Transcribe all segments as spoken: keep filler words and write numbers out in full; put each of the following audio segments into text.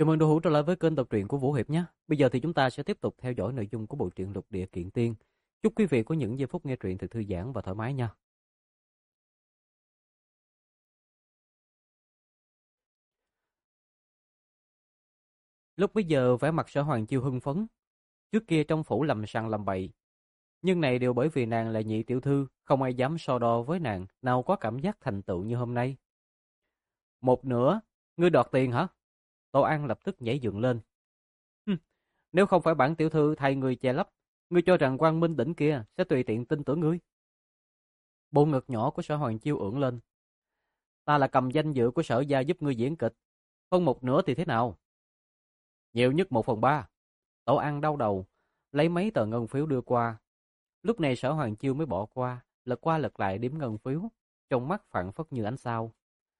Chào mừng đồ hữu trở lại với kênh đọc truyện của Vũ Hiệp nhé. Bây giờ thì chúng ta sẽ tiếp tục theo dõi nội dung của bộ truyện Lục Địa Kiện Tiên. Chúc quý vị có những giây phút nghe truyện thật thư giãn và thoải mái nha. Lúc bấy giờ vẻ mặt Sở Hoàng Chiêu hưng phấn. Trước kia trong phủ làm sằng làm bậy, nhưng này đều bởi vì nàng là nhị tiểu thư, không ai dám so đo với nàng, nào có cảm giác thành tựu như hôm nay. Một nửa, ngươi đoạt tiền hả? Tô An lập tức nhảy dựng lên. Hừm, nếu không phải bản tiểu thư thay ngươi che lấp, ngươi cho rằng Quang Minh đỉnh kia sẽ tùy tiện tin tưởng ngươi. Bộ ngực nhỏ của Sở Hoàng Chiêu ưỡn lên. Ta là cầm danh dự của Sở gia giúp ngươi diễn kịch, phân một nửa thì thế nào? Nhiều nhất một phần ba. Tổ ăn đau đầu, lấy mấy tờ ngân phiếu đưa qua. Lúc này Sở Hoàng Chiêu mới bỏ qua, lật qua lật lại đếm ngân phiếu, trong mắt phảng phất như ánh sao.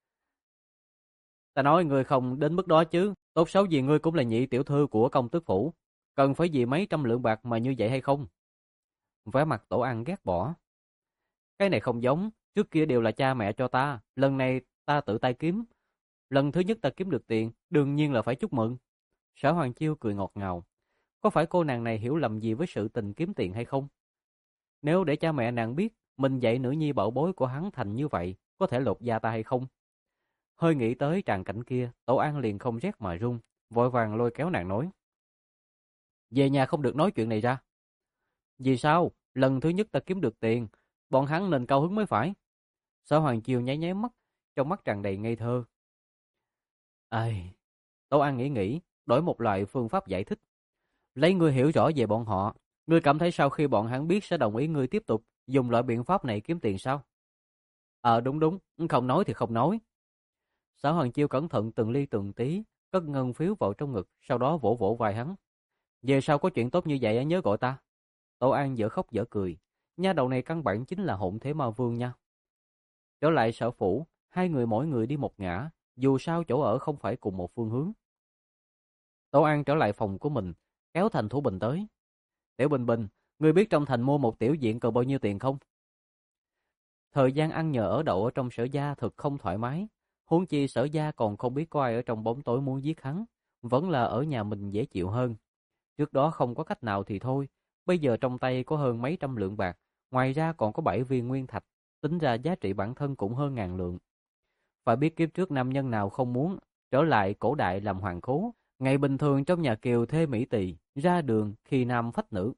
Ta nói ngươi không đến mức đó chứ, tốt xấu gì ngươi cũng là nhị tiểu thư của công tước phủ, cần phải vì mấy trăm lượng bạc mà như vậy hay không? Vẻ mặt Tổ ăn ghét bỏ. Cái này không giống, trước kia đều là cha mẹ cho ta, lần này ta tự tay kiếm. Lần thứ nhất ta kiếm được tiền, đương nhiên là phải chúc mừng. Sở Hoàng Chiêu cười ngọt ngào. Có phải cô nàng này hiểu lầm gì với sự tình kiếm tiền hay không? Nếu để cha mẹ nàng biết mình dạy nữ nhi bảo bối của hắn thành như vậy, có thể lột da ta hay không? Hơi nghĩ tới tràng cảnh kia, Tổ An liền không rét mà run, vội vàng lôi kéo nàng nói. Về nhà không được nói chuyện này ra. Vì sao? Lần thứ nhất ta kiếm được tiền, bọn hắn nên cao hứng mới phải. Sở Hoàng Chiêu nháy nháy mắt, trong mắt tràn đầy ngây thơ. Ai... Tổ An nghĩ nghĩ, đổi một loại phương pháp giải thích. Lấy ngươi hiểu rõ về bọn họ, ngươi cảm thấy sau khi bọn hắn biết sẽ đồng ý ngươi tiếp tục dùng loại biện pháp này kiếm tiền sao? Ờ đúng đúng, không nói thì không nói. Sở Hoàng Chiêu cẩn thận từng ly từng tí, cất ngân phiếu vào trong ngực, sau đó vỗ vỗ vai hắn. Về sau có chuyện tốt như vậy nhớ gọi ta. Tổ An dở khóc dở cười, nha đầu này căn bản chính là hỗn thế ma vương nha. Trở lại sở phủ, hai người mỗi người đi một ngã, dù sao chỗ ở không phải cùng một phương hướng. Tổ An trở lại phòng của mình, kéo Thành Thủ Bình tới. Tiểu Bình Bình, ngươi biết trong thành mua một tiểu diện cần bao nhiêu tiền không? Thời gian ăn nhờ ở đậu ở trong Sở gia thật không thoải mái. Huống chi Sở gia còn không biết có ai ở trong bóng tối muốn giết hắn, vẫn là ở nhà mình dễ chịu hơn. Trước đó không có cách nào thì thôi, bây giờ trong tay có hơn mấy trăm lượng bạc, ngoài ra còn có bảy viên nguyên thạch, tính ra giá trị bản thân cũng hơn ngàn lượng. Phải biết kiếp trước nam nhân nào không muốn trở lại cổ đại làm hoàng khố, ngày bình thường trong nhà kiều thê mỹ tỳ, ra đường khi nam phách nữ.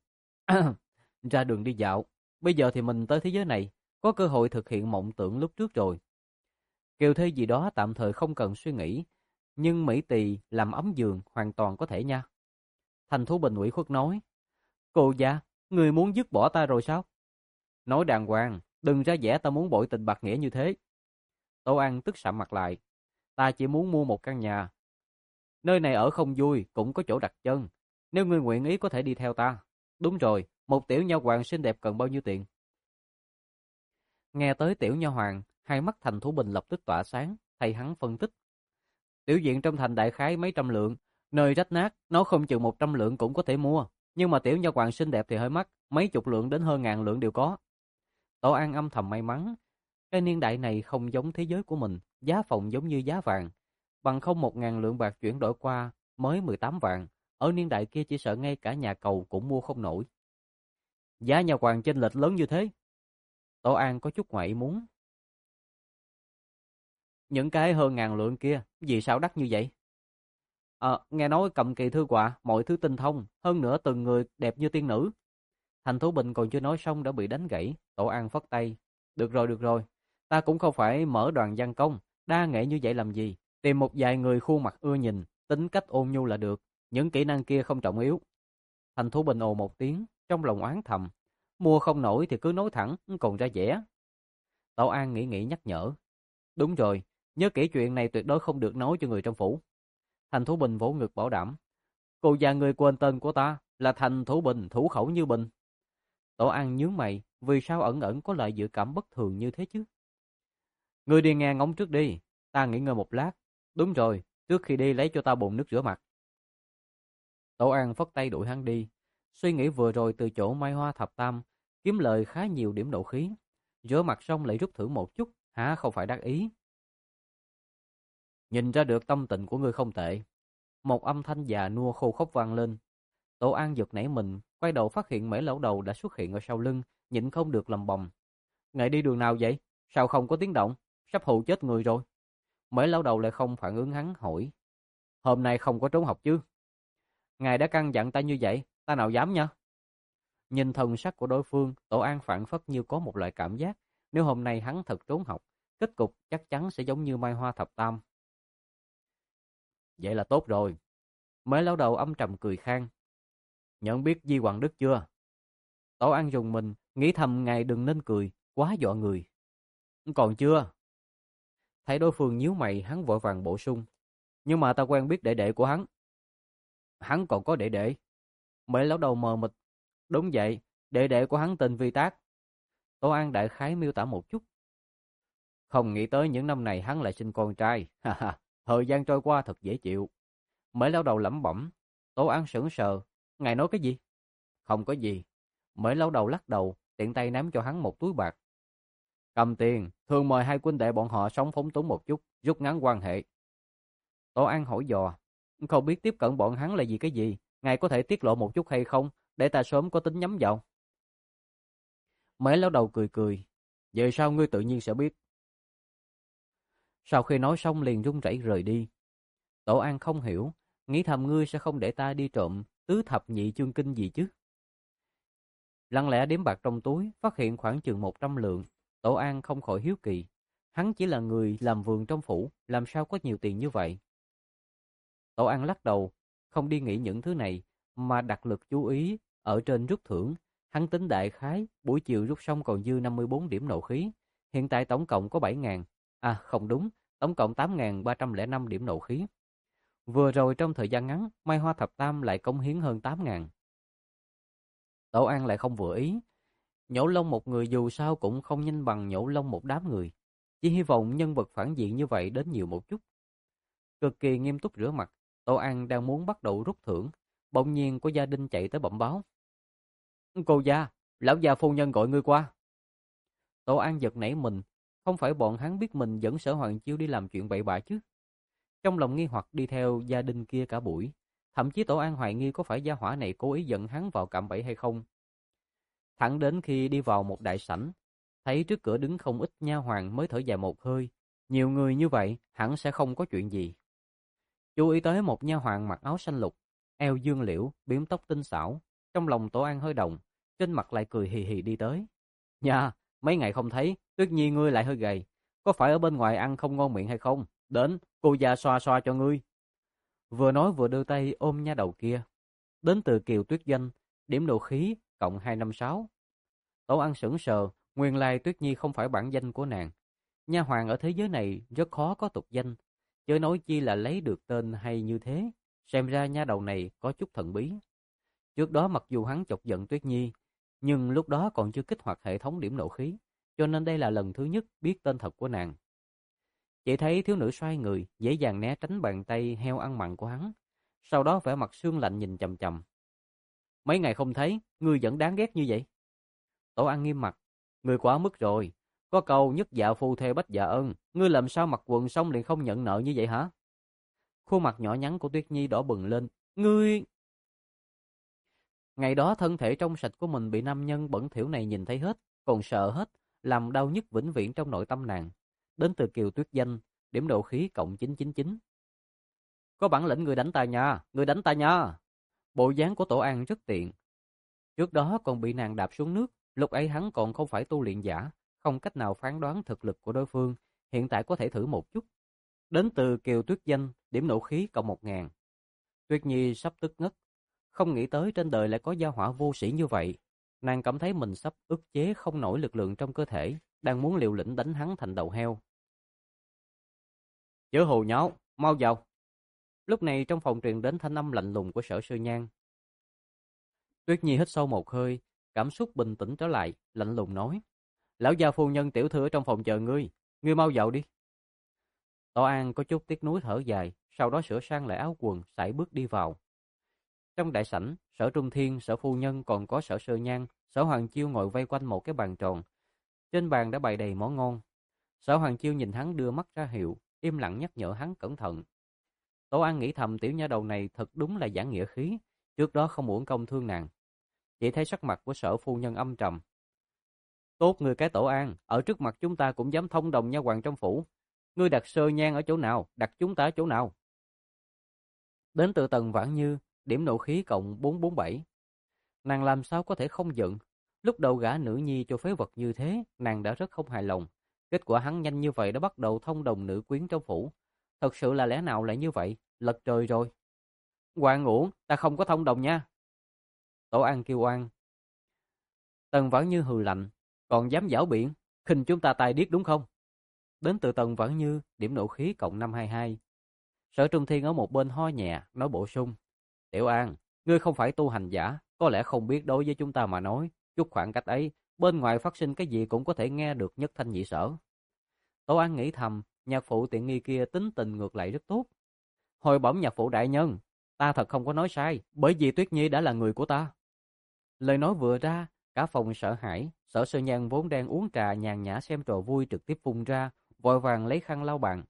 Ra đường đi dạo, bây giờ thì mình tới thế giới này, có cơ hội thực hiện mộng tưởng lúc trước rồi. Kiều thê gì đó tạm thời không cần suy nghĩ, nhưng mỹ tỳ làm ấm giường hoàn toàn có thể nha. Thành Thú Bình ủy khuất nói, cô gia, người muốn dứt bỏ ta rồi sao? Nói đàng hoàng, đừng ra vẻ ta muốn bội tình bạc nghĩa như thế. Tô An tức sạm mặt lại, ta chỉ muốn mua một căn nhà. Nơi này ở không vui, cũng có chỗ đặt chân. Nếu ngươi nguyện ý có thể đi theo ta. Đúng rồi, một tiểu nha hoàng xinh đẹp cần bao nhiêu tiền? Nghe tới tiểu nha hoàng, hai mắt Thành Thủ Bình lập tức tỏa sáng, thầy hắn phân tích. Tiểu diện trong thành đại khái mấy trăm lượng, nơi rách nát, nó không chừng một trăm lượng cũng có thể mua. Nhưng mà tiểu nha hoàng xinh đẹp thì hơi mắc, mấy chục lượng đến hơn ngàn lượng đều có. Tổ An âm thầm may mắn, cái niên đại này không giống thế giới của mình, giá phòng giống như giá vàng. Bằng không một ngàn lượng bạc chuyển đổi qua mới mười tám vạn, ở niên đại kia chỉ sợ ngay cả nhà cầu cũng mua không nổi. Giá nhà hoàng chênh lệch lớn như thế. Tổ An có chút ngoại ý muốn. Những cái hơn ngàn lượng kia, vì sao đắt như vậy? Ờ, nghe nói cầm kỳ thư họa, mọi thứ tinh thông, hơn nữa từng người đẹp như tiên nữ. Thành Thú Bình còn chưa nói xong đã bị đánh gãy, Tổ An phất tay. Được rồi, được rồi, ta cũng không phải mở đoàn văn công, đa nghệ như vậy làm gì, tìm một vài người khuôn mặt ưa nhìn, tính cách ôn nhu là được, những kỹ năng kia không trọng yếu. Thành Thú Bình ồ một tiếng, trong lòng oán thầm, mua không nổi thì cứ nói thẳng, còn ra vẻ. Tổ An nghĩ nghĩ nhắc nhở, đúng rồi, nhớ kỹ chuyện này tuyệt đối không được nói cho người trong phủ. Thành Thú Bình vỗ ngực bảo đảm, cô già người quên tên của ta là Thành Thú Bình, thủ khẩu như bình. Tổ An nhướng mày, vì sao ẩn ẩn có loại dự cảm bất thường như thế chứ? Ngươi đi nghe ngóng trước đi, ta nghỉ ngơi một lát. Đúng rồi, trước khi đi lấy cho ta bồn nước rửa mặt. Tổ An phất tay đuổi hắn đi, suy nghĩ vừa rồi từ chỗ Mai Hoa Thập Tam, kiếm lời khá nhiều điểm nộ khí. Rửa mặt xong lại rút thử một chút, hả không phải đắc ý. Nhìn ra được tâm tình của ngươi không tệ. Một âm thanh già nua khô khốc vang lên. Tổ An giật nảy mình, quay đầu phát hiện Mễ lão đầu đã xuất hiện ở sau lưng, nhịn không được lầm bầm. Ngài đi đường nào vậy? Sao không có tiếng động? Sắp hù chết người rồi. Mễ lão đầu lại không phản ứng hắn, hỏi. Hôm nay không có trốn học chứ? Ngài đã căn dặn ta như vậy, ta nào dám nha. Nhìn thần sắc của đối phương, Tổ An phảng phất như có một loại cảm giác, nếu hôm nay hắn thật trốn học, kết cục chắc chắn sẽ giống như Mai Hoa Thập Tam. Vậy là tốt rồi. Mễ lão đầu âm trầm cười khang. Nhận biết Di Hoàng Đức chưa? Tổ An rùng mình, nghĩ thầm ngài đừng nên cười, quá dọa người. Còn chưa. Thấy đối phương nhíu mày, hắn vội vàng bổ sung. Nhưng mà ta quen biết đệ đệ của hắn. Hắn còn có đệ đệ. Mễ lão đầu mờ mịt. Đúng vậy, đệ đệ của hắn tên Vi Tác. Tổ An đại khái miêu tả một chút. Không nghĩ tới những năm này hắn lại sinh con trai. Ha ha, thời gian trôi qua thật dễ chịu. Mễ lão đầu lẩm bẩm. Tổ An sững sờ. Ngài nói cái gì? Không có gì. Mễ lão đầu lắc đầu, tiện tay ném cho hắn một túi bạc. Cầm tiền, thường mời hai huynh đệ bọn họ sống phóng túng một chút, rút ngắn quan hệ. Tổ An hỏi dò. Không biết tiếp cận bọn hắn là gì cái gì, ngài có thể tiết lộ một chút hay không, để ta sớm có tính nhắm vào. Mễ lão đầu cười cười. Về sau ngươi tự nhiên sẽ biết. Sau khi nói xong liền run rẩy rời đi. Tổ An không hiểu, nghĩ thầm ngươi sẽ không để ta đi trộm tứ thập nhị chương kinh gì chứ. Lặng lẽ đếm bạc trong túi, phát hiện khoảng chừng một trăm lượng. Tổ An không khỏi hiếu kỳ. Hắn chỉ là người làm vườn trong phủ, làm sao có nhiều tiền như vậy? Tổ An lắc đầu, không đi nghĩ những thứ này, mà đặt lực chú ý ở trên rút thưởng. Hắn tính đại khái, buổi chiều rút xong còn dư năm mươi bốn điểm nộ khí. Hiện tại tổng cộng có bảy ngàn. À không đúng, tổng cộng tám nghìn ba trăm lẻ năm điểm nộ khí. Vừa rồi trong thời gian ngắn, Mai Hoa Thập Tam lại cống hiến hơn tám nghìn. Tổ An lại không vừa ý. Nhổ lông một người dù sao cũng không nhanh bằng nhổ lông một đám người. Chỉ hy vọng nhân vật phản diện như vậy đến nhiều một chút. Cực kỳ nghiêm túc rửa mặt, Tổ An đang muốn bắt đầu rút thưởng. Bỗng nhiên có gia đình chạy tới bẩm báo. Cô gia, lão gia phu nhân gọi ngươi qua. Tổ An giật nảy mình. Không phải bọn hắn biết mình dẫn Sở Hoàng Chiêu đi làm chuyện bậy bạ chứ? Trong lòng nghi hoặc đi theo gia đình kia cả buổi. Thậm chí Tổ An hoài nghi có phải gia hỏa này cố ý dẫn hắn vào cạm bẫy hay không. Thẳng đến khi đi vào một đại sảnh, thấy trước cửa đứng không ít nha hoàn mới thở dài một hơi. Nhiều người như vậy hẳn sẽ không có chuyện gì. Chú ý tới một nha hoàn mặc áo xanh lục, eo dương liễu, bím tóc tinh xảo. Trong lòng Tổ An hơi động, trên mặt lại cười hì hì đi tới. Nha, mấy ngày không thấy, Tuyết Nhi ngươi lại hơi gầy. Có phải ở bên ngoài ăn không ngon miệng hay không? Đến, cô già xoa xoa cho ngươi. Vừa nói vừa đưa tay ôm nha đầu kia. Đến từ Kiều Tuyết Doanh, điểm độ khí cộng hai trăm năm mươi sáu. Tổ An sững sờ, nguyên lai Tuyết Nhi không phải bản danh của nàng. Nha hoàn ở thế giới này rất khó có tục danh, chớ nói chi là lấy được tên hay như thế. Xem ra nha đầu này có chút thần bí. Trước đó mặc dù hắn chọc giận Tuyết Nhi, nhưng lúc đó còn chưa kích hoạt hệ thống điểm nộ khí, cho nên đây là lần thứ nhất biết tên thật của nàng. Chỉ thấy thiếu nữ xoay người, dễ dàng né tránh bàn tay heo ăn mặn của hắn, sau đó vẻ mặt sương lạnh nhìn chằm chằm. Mấy ngày không thấy, ngươi vẫn đáng ghét như vậy. Tổ An nghiêm mặt, ngươi quá mức rồi. Có câu nhất dạ phu thê bách dạ ân, ngươi làm sao mặc quần xong liền không nhận nợ như vậy hả? Khuôn mặt nhỏ nhắn của Tuyết Nhi đỏ bừng lên. Ngươi... Ngày đó thân thể trong sạch của mình bị nam nhân bẩn thỉu này nhìn thấy hết, còn sợ hết, làm đau nhức vĩnh viễn trong nội tâm nàng. Đến từ Kiều Tuyết Danh, điểm độ khí cộng chín chín chín. Có bản lĩnh người đánh ta nha, người đánh ta nha. Bộ dáng của Tổ An rất tiện. Trước đó còn bị nàng đạp xuống nước, lúc ấy hắn còn không phải tu luyện giả, không cách nào phán đoán thực lực của đối phương, hiện tại có thể thử một chút. Đến từ Kiều Tuyết Danh, điểm nộ khí cộng một ngàn. Tuyết Nhi sắp tức ngất, không nghĩ tới trên đời lại có gia hỏa vô sĩ như vậy. Nàng cảm thấy mình sắp ức chế không nổi lực lượng trong cơ thể, đang muốn liều lĩnh đánh hắn thành đầu heo. Chớ hồ nháo, mau vào. Lúc này trong phòng truyền đến thanh âm lạnh lùng của Sở Sư Nhan. Tuyết Nhi hít sâu một hơi, cảm xúc bình tĩnh trở lại, lạnh lùng nói. Lão gia phu nhân tiểu thư ở trong phòng chờ ngươi, ngươi mau vào đi. Tổ An có chút tiếc nuối thở dài, sau đó sửa sang lại áo quần, sải bước đi vào. Trong đại sảnh, Sở Trung Thiên, Sở phu nhân còn có Sở Sơ Nhan, Sở Hoàng Chiêu ngồi vây quanh một cái bàn tròn. Trên bàn đã bày đầy món ngon. Sở Hoàng Chiêu nhìn hắn đưa mắt ra hiệu, im lặng nhắc nhở hắn cẩn thận. Tổ An nghĩ thầm tiểu nha đầu này thật đúng là giảng nghĩa khí, trước đó không uổng công thương nàng. Chỉ thấy sắc mặt của Sở phu nhân âm trầm. Tốt người cái Tổ An, ở trước mặt chúng ta cũng dám thông đồng nha hoàng trong phủ. Ngươi đặt Sơ Nhan ở chỗ nào, đặt chúng ta ở chỗ nào? Đến từ Tần Vãn Như, điểm nộ khí cộng bốn trăm bốn mươi bảy. Nàng làm sao có thể không giận? Lúc đầu gả nữ nhi cho phế vật như thế, nàng đã rất không hài lòng. Kết quả hắn nhanh như vậy đã bắt đầu thông đồng nữ quyến trong phủ. Thật sự là lẽ nào lại như vậy? Lật trời rồi. Hoàng uổng, ta không có thông đồng nha. Tổ An kêu oan. Tần Vãn Như hừ lạnh, còn dám giảo biện, khinh chúng ta tài điếc đúng không? Đến từ Tần Vãn Như, điểm nộ khí cộng năm trăm hai mươi hai. Sở Trung Thiên ở một bên ho nhẹ, nói bổ sung. Tiểu An, ngươi không phải tu hành giả, có lẽ không biết đối với chúng ta mà nói, chút khoảng cách ấy, bên ngoài phát sinh cái gì cũng có thể nghe được nhất thanh nhị sở. Tổ An nghĩ thầm, nhạc phụ tiện nghi kia tính tình ngược lại rất tốt. Hồi bẩm nhạc phụ đại nhân, ta thật không có nói sai, bởi vì Tuyết Nhi đã là người của ta. Lời nói vừa ra, cả phòng sợ hãi, Sở Sơ Nhan vốn đang uống trà nhàn nhã xem trò vui trực tiếp phun ra, vội vàng lấy khăn lau bàn.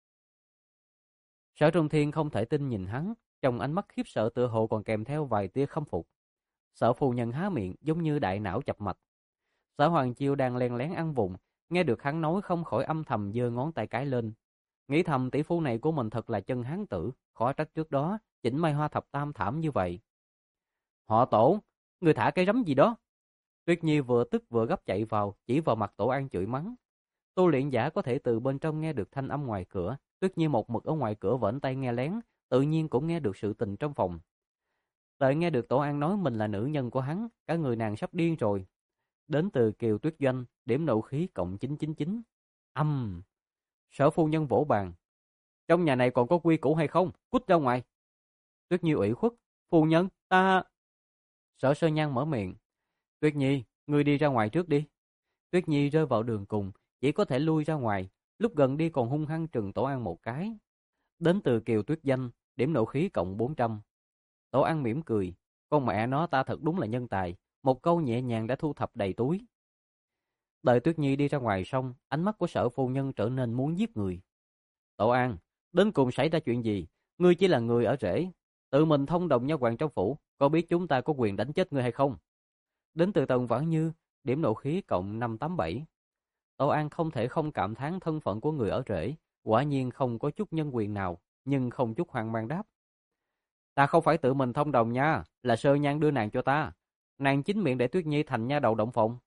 Sở Trung Thiên không thể tin nhìn hắn, trong ánh mắt khiếp sợ tựa hồ còn kèm theo vài tia khâm phục. Sở phu nhân há miệng giống như đại não chập mạch. Sở Hoàng Chiêu đang len lén ăn vụng, nghe được hắn nói không khỏi âm thầm giơ ngón tay cái lên. Nghĩ thầm tỷ phu này của mình thật là chân hán tử, khó trách trước đó, chỉnh Mai Hoa thập tam thảm như vậy. Họ Tổ, người thả cái rắm gì đó? Tuyết Nhi vừa tức vừa gấp chạy vào, chỉ vào mặt Tổ An chửi mắng. Tu luyện giả có thể từ bên trong nghe được thanh âm ngoài cửa, Tuyết Nhi một mực ở ngoài cửa vẫn tay nghe lén, tự nhiên cũng nghe được sự tình trong phòng. Đợi nghe được Tổ An nói mình là nữ nhân của hắn, cả người nàng sắp điên rồi. Đến từ Kiều Tuyết Doanh, điểm nộ khí cộng chín chín chín. Âm! Sở phu nhân vỗ bàn. Trong nhà này còn có quy củ hay không? Cút ra ngoài! Tuyết Nhi ủy khuất. Phu nhân, ta... Sở Sơ Nhan mở miệng. Tuyết Nhi, ngươi đi ra ngoài trước đi. Tuyết Nhi rơi vào đường cùng, chỉ có thể lui ra ngoài, lúc gần đi còn hung hăng trừng Tổ An một cái. Đến từ Kiều Tuyết Danh, điểm nộ khí cộng bốn trăm. Tổ An mỉm cười, con mẹ nó ta thật đúng là nhân tài, một câu nhẹ nhàng đã thu thập đầy túi. Đợi Tuyết Nhi đi ra ngoài xong, ánh mắt của Sở phu nhân trở nên muốn giết người. Tổ An, đến cùng xảy ra chuyện gì? Ngươi chỉ là người ở rễ, tự mình thông đồng nha hoàng trong phủ, có biết chúng ta có quyền đánh chết ngươi hay không? Đến từ Tần Vãn Như, điểm nộ khí cộng năm trăm tám mươi bảy. Tổ An không thể không cảm thán thân phận của người ở rễ, quả nhiên không có chút nhân quyền nào, nhưng không chút hoang mang đáp. Ta không phải tự mình thông đồng nha, là Sơ Nhan đưa nàng cho ta. Nàng chính miệng để Tuyết Nhi thành nha đầu động phòng.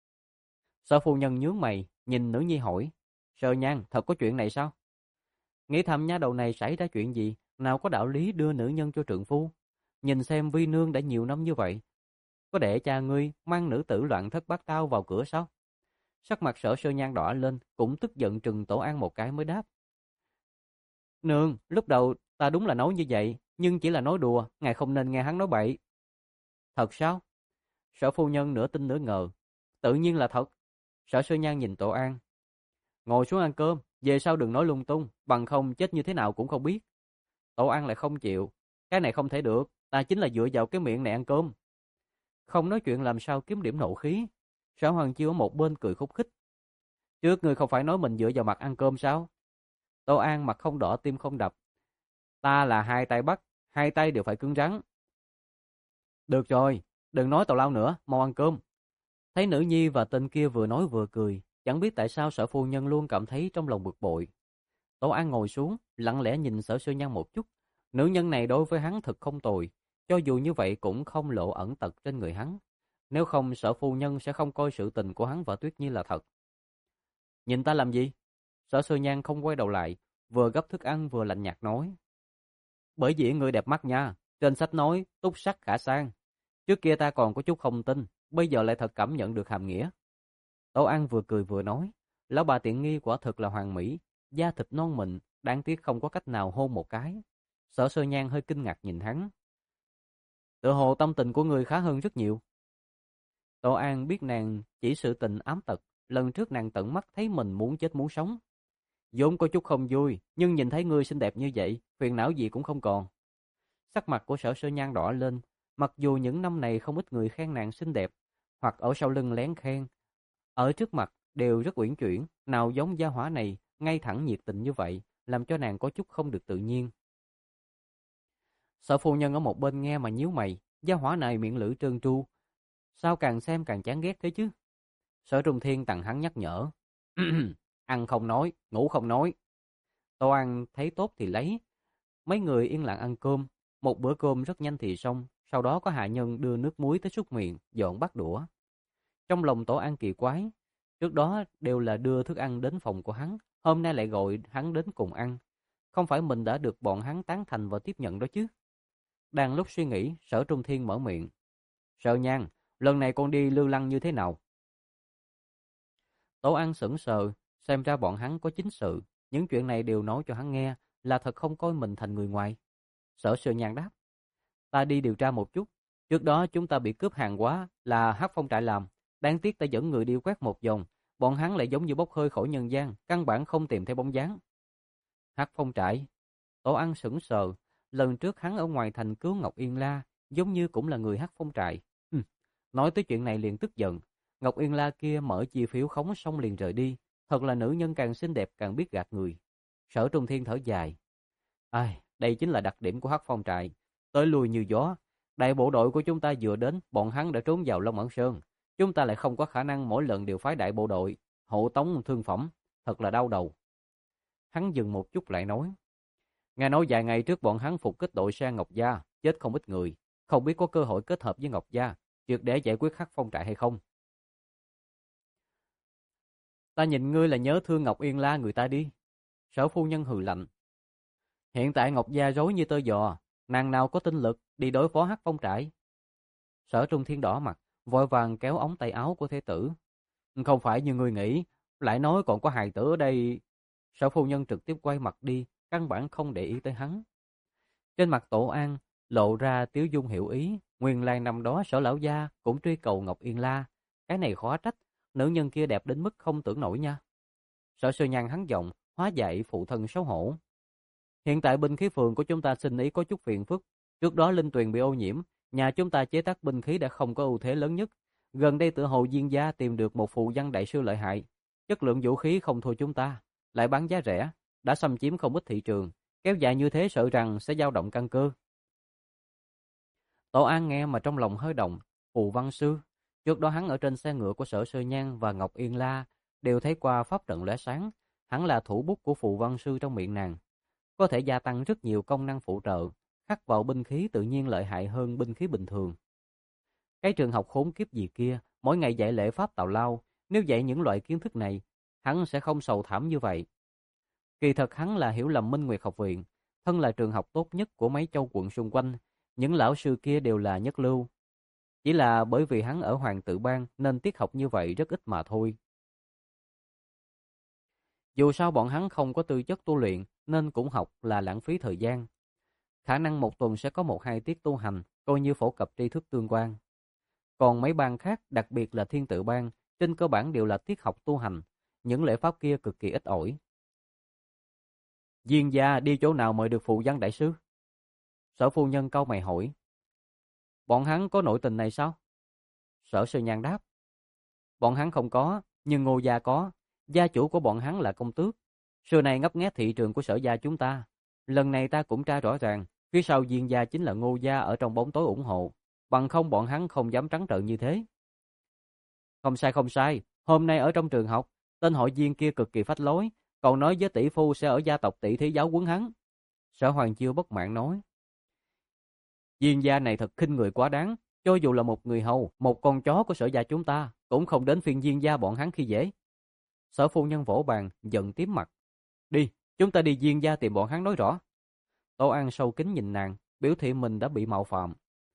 Sở phu nhân nhướng mày, nhìn nữ nhi hỏi. Sơ Nhan, thật có chuyện này sao? Nghĩ thầm nha đầu này xảy ra chuyện gì, nào có đạo lý đưa nữ nhân cho trượng phu. Nhìn xem Vi Nương đã nhiều năm như vậy, có để cha ngươi mang nữ tử loạn thất bát tao vào cửa sao? Sắc mặt Sở Sơ Nhan đỏ lên, cũng tức giận trừng Tổ An một cái mới đáp. Nương, lúc đầu ta đúng là nói như vậy, nhưng chỉ là nói đùa, ngài không nên nghe hắn nói bậy. Thật sao? Sở phu nhân nửa tin nửa ngờ. Tự nhiên là thật. Sở Sơ Nhan nhìn Tổ An. Ngồi xuống ăn cơm, về sau đừng nói lung tung, bằng không chết như thế nào cũng không biết. Tổ An lại không chịu. Cái này không thể được, ta chính là dựa vào cái miệng này ăn cơm. Không nói chuyện làm sao kiếm điểm nộ khí. Sở Hoàng Chiêu ở một bên cười khúc khích. Trước ngươi không phải nói mình dựa vào mặt ăn cơm sao? Tổ An mặt không đỏ tim không đập. Ta là hai tay bắt, hai tay đều phải cứng rắn. Được rồi, đừng nói tào lao nữa, mau ăn cơm. Thấy nữ nhi và tên kia vừa nói vừa cười, chẳng biết tại sao Sở phu nhân luôn cảm thấy trong lòng bực bội. Tổ An ngồi xuống, lặng lẽ nhìn Sở Sơ Nhan một chút. Nữ nhân này đối với hắn thật không tồi, cho dù như vậy cũng không lộ ẩn tật trên người hắn. Nếu không Sở phu nhân sẽ không coi sự tình của hắn và Tuyết Nhi là thật. Nhìn ta làm gì? Sở Sơ Nhan không quay đầu lại, vừa gấp thức ăn vừa lạnh nhạt nói. Bởi vì người đẹp mắt nha, trên sách nói túc sắc khả sang. Trước kia ta còn có chút không tin, bây giờ lại thật cảm nhận được hàm nghĩa. Tổ An vừa cười vừa nói, lão bà tiện nghi quả thực là hoàn mỹ, da thịt non mịn, đáng tiếc không có cách nào hôn một cái. Sở Sơ Nhan hơi kinh ngạc nhìn hắn. Tựa hồ tâm tình của người khá hơn rất nhiều. Tổ An biết nàng chỉ sự tình ám tật, lần trước nàng tận mắt thấy mình muốn chết muốn sống. Vốn có chút không vui, nhưng nhìn thấy ngươi xinh đẹp như vậy, phiền não gì cũng không còn. Sắc mặt của Sở Sơ Nhan đỏ lên, mặc dù những năm này không ít người khen nàng xinh đẹp, hoặc ở sau lưng lén khen, ở trước mặt đều rất uyển chuyển, nào giống gia hỏa này ngay thẳng nhiệt tình như vậy, làm cho nàng có chút không được tự nhiên. Sở phu nhân ở một bên nghe mà nhíu mày, gia hỏa này miệng lưỡi trơn tru, sao càng xem càng chán ghét thế chứ? Sở Trung Thiên tằng hắn nhắc nhở. Ăn không nói, ngủ không nói. Tô An thấy tốt thì lấy. Mấy người yên lặng ăn cơm. Một bữa cơm rất nhanh thì xong. Sau đó có hạ nhân đưa nước muối tới súc miệng, dọn bát đũa. Trong lòng Tổ An kỳ quái. Trước đó đều là đưa thức ăn đến phòng của hắn. Hôm nay lại gọi hắn đến cùng ăn. Không phải mình đã được bọn hắn tán thành và tiếp nhận đó chứ? Đang lúc suy nghĩ, Sở Trung Thiên mở miệng. Sợ Nhan, lần này con đi lưu lăng như thế nào? Tổ An sững sờ, xem ra bọn hắn có chính sự. Những chuyện này đều nói cho hắn nghe, là thật không coi mình thành người ngoài. Sở Sơ Nhan đáp. Ta đi điều tra một chút. Trước đó chúng ta bị cướp hàng hóa là Hắc Phong trại làm. Đáng tiếc ta dẫn người đi quét một vòng. Bọn hắn lại giống như bốc hơi khỏi nhân gian, căn bản không tìm thấy bóng dáng. Hắc Phong trại. Tổ An sững sờ. Lần trước hắn ở ngoài thành cứu Ngọc Yên La, giống như cũng là người Hắc Phong trại. Hừm. Nói tới chuyện này liền tức giận. Ngọc Yên La kia mở chi phiếu khống xong liền rời đi. Thật là nữ nhân càng xinh đẹp càng biết gạt người. Sở Trung Thiên thở dài. Ai, đây chính là đặc điểm của Hắc Phong trại. Tới lui như gió. Đại bộ đội của chúng ta vừa đến, bọn hắn đã trốn vào Long Ẩn Sơn. Chúng ta lại không có khả năng mỗi lần đều phái đại bộ đội, hộ tống thương phẩm. Thật là đau đầu. Hắn dừng một chút lại nói. Nghe nói vài ngày trước bọn hắn phục kích đội sang Ngọc Gia, chết không ít người. Không biết có cơ hội kết hợp với Ngọc Gia, triệt để giải quyết Hắc Phong trại hay không? Ta nhìn ngươi là nhớ thương Ngọc Yên La người ta đi. Sở phu nhân hừ lạnh. Hiện tại Ngọc Gia rối như tơ giò, nàng nào có tinh lực đi đối phó Hắc Phong trại. Sở Trung Thiên đỏ mặt, vội vàng kéo ống tay áo của thế tử. Không phải như ngươi nghĩ, lại nói còn có hài tử ở đây. Sở phu nhân trực tiếp quay mặt đi, căn bản không để ý tới hắn. Trên mặt Tổ An lộ ra tiếu dung hiểu ý, nguyên lai năm đó Sở lão gia cũng truy cầu Ngọc Yên La, cái này khó trách, nữ nhân kia đẹp đến mức không tưởng nổi nha. Sở Sơ Nhan hắn giọng, hóa giải phụ thân xấu hổ. Hiện tại binh khí phường của chúng ta sinh ý có chút phiền phức, trước đó linh tuyền bị ô nhiễm, nhà chúng ta chế tác binh khí đã không có ưu thế lớn nhất. Gần đây tựa hồ Diên gia tìm được một phù văn đại sư lợi hại, chất lượng vũ khí không thua chúng ta, lại bán giá rẻ, đã xâm chiếm không ít thị trường, kéo dài như thế sợ rằng sẽ dao động căn cơ. Tổ An nghe mà trong lòng hơi động, phù văn sư, trước đó hắn ở trên xe ngựa của Sở Sơ Nhan và Ngọc Yên La đều thấy qua pháp trận lóe sáng, hắn là thủ bút của phù văn sư trong miệng nàng, có thể gia tăng rất nhiều công năng phụ trợ, khắc vào binh khí tự nhiên lợi hại hơn binh khí bình thường. Cái trường học khốn kiếp gì kia, mỗi ngày dạy lễ pháp tào lao, nếu dạy những loại kiến thức này, hắn sẽ không sầu thảm như vậy. Kỳ thật hắn là hiểu lầm Minh Nguyệt học viện, thân là trường học tốt nhất của mấy châu quận xung quanh, những lão sư kia đều là nhất lưu. Chỉ là bởi vì hắn ở Hoàng Tử Bang nên tiết học như vậy rất ít mà thôi. Dù sao bọn hắn không có tư chất tu luyện nên cũng học là lãng phí thời gian. Khả năng một tuần sẽ có một hai tiết tu hành, coi như phổ cập tri thức tương quan. Còn mấy bang khác, đặc biệt là Thiên Tự Bang, trên cơ bản đều là tiết học tu hành, những lễ pháp kia cực kỳ ít ỏi. Diên gia đi chỗ nào mời được phụ văn đại sư? Sở phu nhân cau mày hỏi. Bọn hắn có nội tình này sao? Sở Sơ Nhan đáp. Bọn hắn không có, nhưng Ngô gia có. Gia chủ của bọn hắn là công tước. Xưa này ngấp nghé thị trường của Sở gia chúng ta. Lần này ta cũng tra rõ ràng, phía sau Diên gia chính là Ngô gia ở trong bóng tối ủng hộ. Bằng không bọn hắn không dám trắng trợn như thế. Không sai không sai, hôm nay ở trong trường học, tên hội Diên kia cực kỳ phách lối, còn nói với tỷ phu sẽ ở gia tộc Tỷ Thí giáo huấn hắn. Sở Hoàng Chiêu bất mãn nói. Diên gia này thật khinh người quá đáng, cho dù là một người hầu, một con chó của Sở gia chúng ta, cũng không đến phiên Diên gia bọn hắn khi dễ. Sở phu nhân vỗ bàn, giận tím mặt. Đi, chúng ta đi Diên gia tìm bọn hắn nói rõ. Tô An sâu kính nhìn nàng, biểu thị mình đã bị mạo phạm.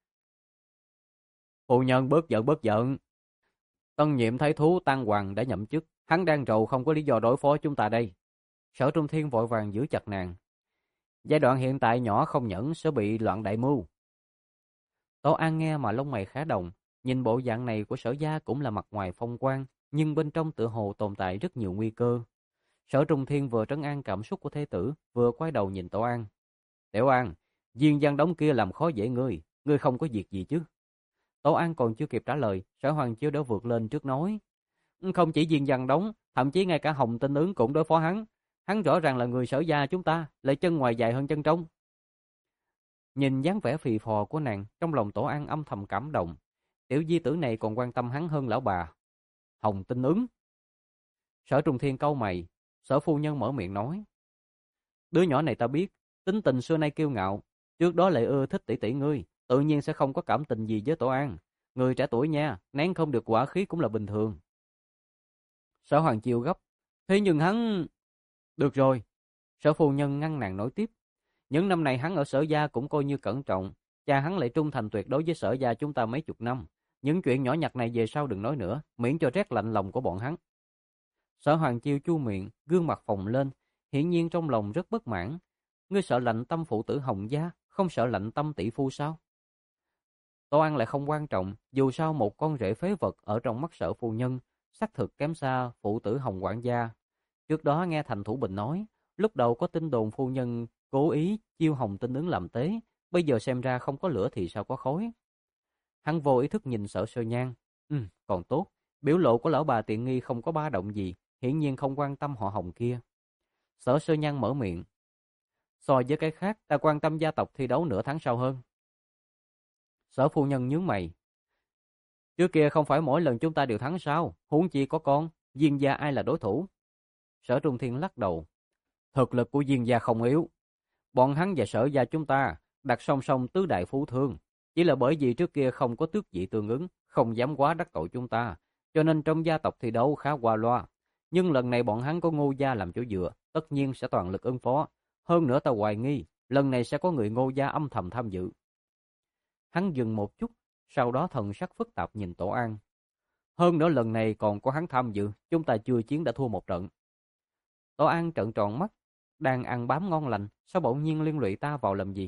Phu nhân bớt giận bớt giận. Tân nhiệm thái thú Tăng Hoàng đã nhậm chức, hắn đang rầu không có lý do đối phó chúng ta đây. Sở Trung Thiên vội vàng giữ chặt nàng. Giai đoạn hiện tại nhỏ không nhẫn sẽ bị loạn đại mưu. Tô An nghe mà lông mày khá đồng, nhìn bộ dạng này của Sở gia cũng là mặt ngoài phong quang, nhưng bên trong tựa hồ tồn tại rất nhiều nguy cơ. Sở Trung Thiên vừa trấn an cảm xúc của thế tử, vừa quay đầu nhìn Tô An. Tiểu An, Diên Giang Đống kia làm khó dễ ngươi, ngươi không có việc gì chứ? Tô An còn chưa kịp trả lời, Sở Hoàng Chiêu đã vượt lên trước nói. Không chỉ Diên Giang Đống, thậm chí ngay cả Hồng Tinh Ứng cũng đối phó hắn. Hắn rõ ràng là người Sở gia chúng ta, lại chân ngoài dài hơn chân trong. Nhìn dáng vẻ phì phò của nàng, trong lòng Tổ An âm thầm cảm động. Tiểu di tử này còn quan tâm hắn hơn lão bà. Hồng Tinh ứng. Sở Trùng Thiên cau mày, Sở phu nhân mở miệng nói. Đứa nhỏ này ta biết, tính tình xưa nay kiêu ngạo, trước đó lại ưa thích tỷ tỷ ngươi, tự nhiên sẽ không có cảm tình gì với Tổ An. Người trẻ tuổi nha, nén không được quả khí cũng là bình thường. Sở Hoàng Chiêu gấp. Thế nhưng hắn... Được rồi. Sở phu nhân ngăn nàng nói tiếp. Những năm này hắn ở Sở gia cũng coi như cẩn trọng. Cha hắn lại trung thành tuyệt đối với Sở gia chúng ta mấy chục năm. Những chuyện nhỏ nhặt này về sau đừng nói nữa, miễn cho rét lạnh lòng của bọn hắn. Sở Hoàng Chiêu chu miệng, gương mặt phồng lên, hiển nhiên trong lòng rất bất mãn. Ngươi sợ lạnh tâm phụ tử Hồng gia, không sợ lạnh tâm tỷ phu sao? Tổ An lại không quan trọng, dù sao một con rể phế vật ở trong mắt Sở phu nhân, xác thực kém xa phụ tử Hồng quản gia. Trước đó nghe Thành Thủ Bình nói, lúc đầu có tin đồn phu nhân cố ý chiêu Hồng Tinh ứng làm tế, bây giờ xem ra không có lửa thì sao có khói. Hắn vô ý thức nhìn Sở Sơ Nhan. Ừ, còn tốt, biểu lộ của lão bà tiện nghi không có ba động gì, hiển nhiên không quan tâm họ Hồng kia. Sở Sơ Nhan mở miệng. So với cái khác, ta quan tâm gia tộc thi đấu nửa tháng sau hơn. Sở phu nhân nhướng mày. Trước kia không phải mỗi lần chúng ta đều thắng sao, huống chi có con, Diên gia ai là đối thủ? Sở Trung Thiên lắc đầu. Thực lực của Diên gia không yếu. Bọn hắn và Sở gia chúng ta đặt song song tứ đại phú thương. Chỉ là bởi vì trước kia không có tước vị tương ứng, không dám quá đắc tội chúng ta, cho nên trong gia tộc thi đấu khá qua loa. Nhưng lần này bọn hắn có Ngô gia làm chỗ dựa, tất nhiên sẽ toàn lực ứng phó. Hơn nữa ta hoài nghi, lần này sẽ có người Ngô gia âm thầm tham dự. Hắn dừng một chút, sau đó thần sắc phức tạp nhìn Tổ An. Hơn nữa lần này còn có hắn tham dự, chúng ta chưa chiến đã thua một trận. Tổ An trợn tròn mắt, đang ăn bám ngon lành, sao bỗng nhiên liên lụy ta vào làm gì?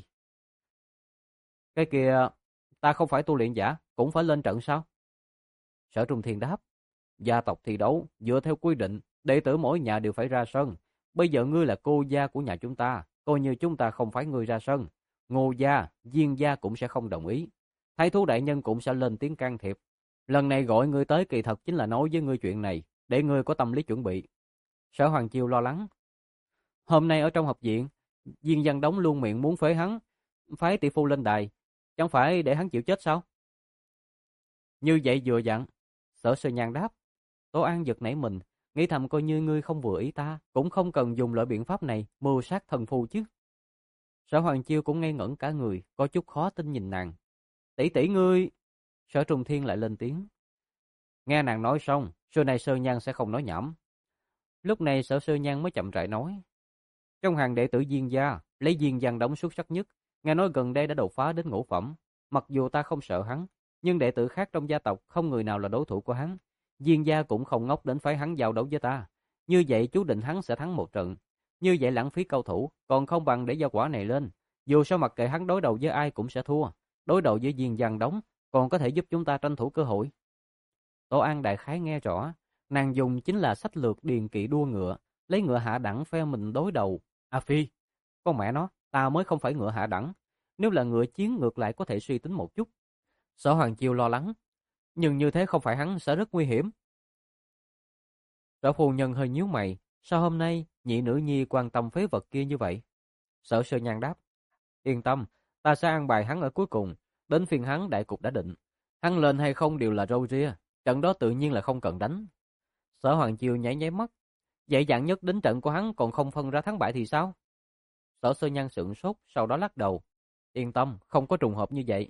Cái kia, ta không phải tu luyện giả, cũng phải lên trận sao? Sở Trung Thiên đáp, gia tộc thi đấu, dựa theo quy định, đệ tử mỗi nhà đều phải ra sân. Bây giờ ngươi là cô gia của nhà chúng ta, coi như chúng ta không phải ngươi ra sân. Ngô gia, Diên gia cũng sẽ không đồng ý. Thái thú đại nhân cũng sẽ lên tiếng can thiệp. Lần này gọi ngươi tới kỳ thật chính là nói với ngươi chuyện này, để ngươi có tâm lý chuẩn bị. Sở Hoàng Chiêu lo lắng. Hôm nay ở trong học viện, Diên Văn Đống luôn miệng muốn phế hắn, phái tỷ phu lên đài, chẳng phải để hắn chịu chết sao? Như vậy vừa dặn. Sở Sơ Nhan đáp. Tổ An giật nảy mình, nghĩ thầm coi như ngươi không vừa ý ta, cũng không cần dùng loại biện pháp này mưu sát thần phu chứ. Sở Hoàng Chiêu cũng ngây ngẩn cả người, có chút khó tin nhìn nàng. Tỷ tỷ ngươi. Sở Trung Thiên lại lên tiếng. Nghe nàng nói xong, xưa này Sơ Nhan sẽ không nói nhảm. Lúc này Sở Sơ Nhan mới chậm rãi nói. Trong hàng đệ tử Diên gia, lấy Diên Văn Đống xuất sắc nhất, nghe nói gần đây đã đột phá đến ngũ phẩm. Mặc dù ta không sợ hắn, nhưng đệ tử khác trong gia tộc không người nào là đối thủ của hắn. Diên gia cũng không ngốc đến phải hắn giao đấu với ta. Như vậy chú định hắn sẽ thắng một trận. Như vậy lãng phí cầu thủ, còn không bằng để giao quả này lên. Dù sao mặc kệ hắn đối đầu với ai cũng sẽ thua. Đối đầu với Diên Văn Đống, còn có thể giúp chúng ta tranh thủ cơ hội. Tổ An đại khái nghe rõ, nàng dùng chính là sách lược điền kỵ đua ngựa, lấy ngựa hạ đẳng phe mình đối đầu. A Phi, con mẹ nó, ta mới không phải ngựa hạ đẳng. Nếu là ngựa chiến ngược lại có thể suy tính một chút. Sở Hoàng Chiêu lo lắng, nhưng như thế không phải hắn sẽ rất nguy hiểm. Sở phu nhân hơi nhíu mày, sao hôm nay nhị nữ nhi quan tâm phế vật kia như vậy? Sở Sơ Nhan đáp, yên tâm, ta sẽ ăn bài hắn ở cuối cùng, đến phiên hắn đại cục đã định. Hắn lên hay không đều là râu ria, trận đó tự nhiên là không cần đánh. Sở Hoàng Chiêu nháy nháy mắt, vậy dạng nhất đến trận của hắn còn không phân ra thắng bại thì sao? Sở Sơ Nhan sửng sốt, sau đó lắc đầu, yên tâm, không có trùng hợp như vậy.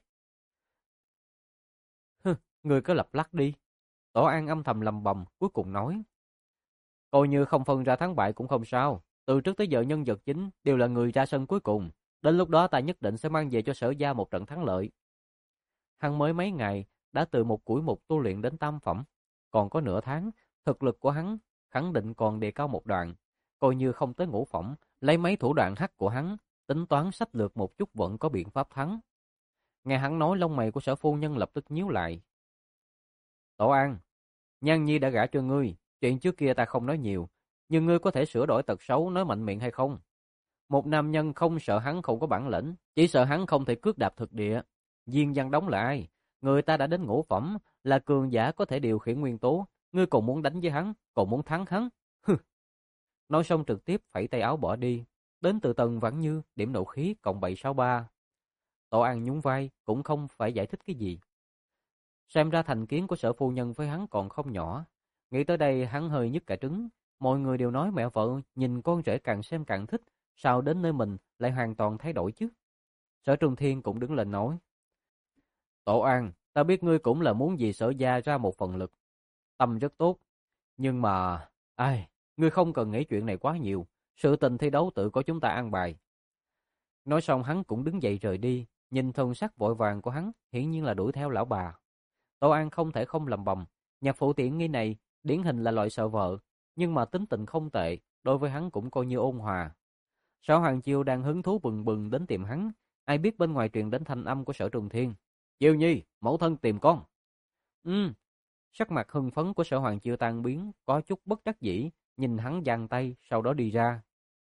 Hừ, người cứ lập lắc đi. Tổ An âm thầm lầm bầm, cuối cùng nói, coi như không phân ra thắng bại cũng không sao. Từ trước tới giờ nhân vật chính đều là người ra sân cuối cùng. Đến lúc đó ta nhất định sẽ mang về cho Sở gia một trận thắng lợi. Hắn mới mấy ngày đã từ một củi mục tu luyện đến tam phẩm, còn có nửa tháng, thực lực của hắn khẳng định còn đề cao một đoạn. Coi như không tới ngũ phẩm, lấy mấy thủ đoạn hắc của hắn, tính toán sách lược một chút vẫn có biện pháp thắng. Nghe hắn nói, lông mày của Sở phu nhân lập tức nhíu lại. Tổ An, Nhan Nhi đã gả cho ngươi, chuyện trước kia ta không nói nhiều, nhưng ngươi có thể sửa đổi tật xấu nói mạnh miệng hay không? Một nam nhân không sợ hắn không có bản lĩnh, chỉ sợ hắn không thể cước đạp thực địa. Diên Văn Đống là ai? Người ta đã đến ngũ phẩm, là cường giả có thể điều khiển nguyên tố, ngươi còn muốn đánh với hắn, còn muốn thắng hắn? Hừ. Nói xong trực tiếp phẩy tay áo bỏ đi. Đến từ Tần Vãn Như, điểm nộ khí cộng bảy sáu ba. Tổ An nhún vai, cũng không phải giải thích cái gì. Xem ra thành kiến của Sở phu nhân với hắn còn không nhỏ. Nghĩ tới đây hắn hơi nhức cả trứng. Mọi người đều nói mẹ vợ nhìn con rể càng xem càng thích, sao đến nơi mình lại hoàn toàn thay đổi chứ. Sở Trung Thiên cũng đứng lên nói. Tổ An, ta biết ngươi cũng là muốn vì Sở gia ra một phần lực. Tâm rất tốt. Nhưng mà, ai, ngươi không cần nghĩ chuyện này quá nhiều. Sự tình thi đấu tự có chúng ta an bài. Nói xong hắn cũng đứng dậy rời đi. Nhìn thần sắc vội vàng của hắn, hiển nhiên là đuổi theo lão bà. Tổ An không thể không lầm bầm. Nhạc phụ tiện nghi này, điển hình là loại sợ vợ. Nhưng mà tính tình không tệ, đối với hắn cũng coi như ôn hòa. Sở Hoàng Chiêu đang hứng thú bừng bừng đến tìm hắn. Ai biết bên ngoài truyền đến thanh âm của Sở Trùng Thiên. Chiêu Nhi, mẫu thân tìm con. Ừ. Sắc mặt hưng phấn của Sở Hoàng Chiêu tan biến, có chút bất đắc dĩ, nhìn hắn giang tay, sau đó đi ra.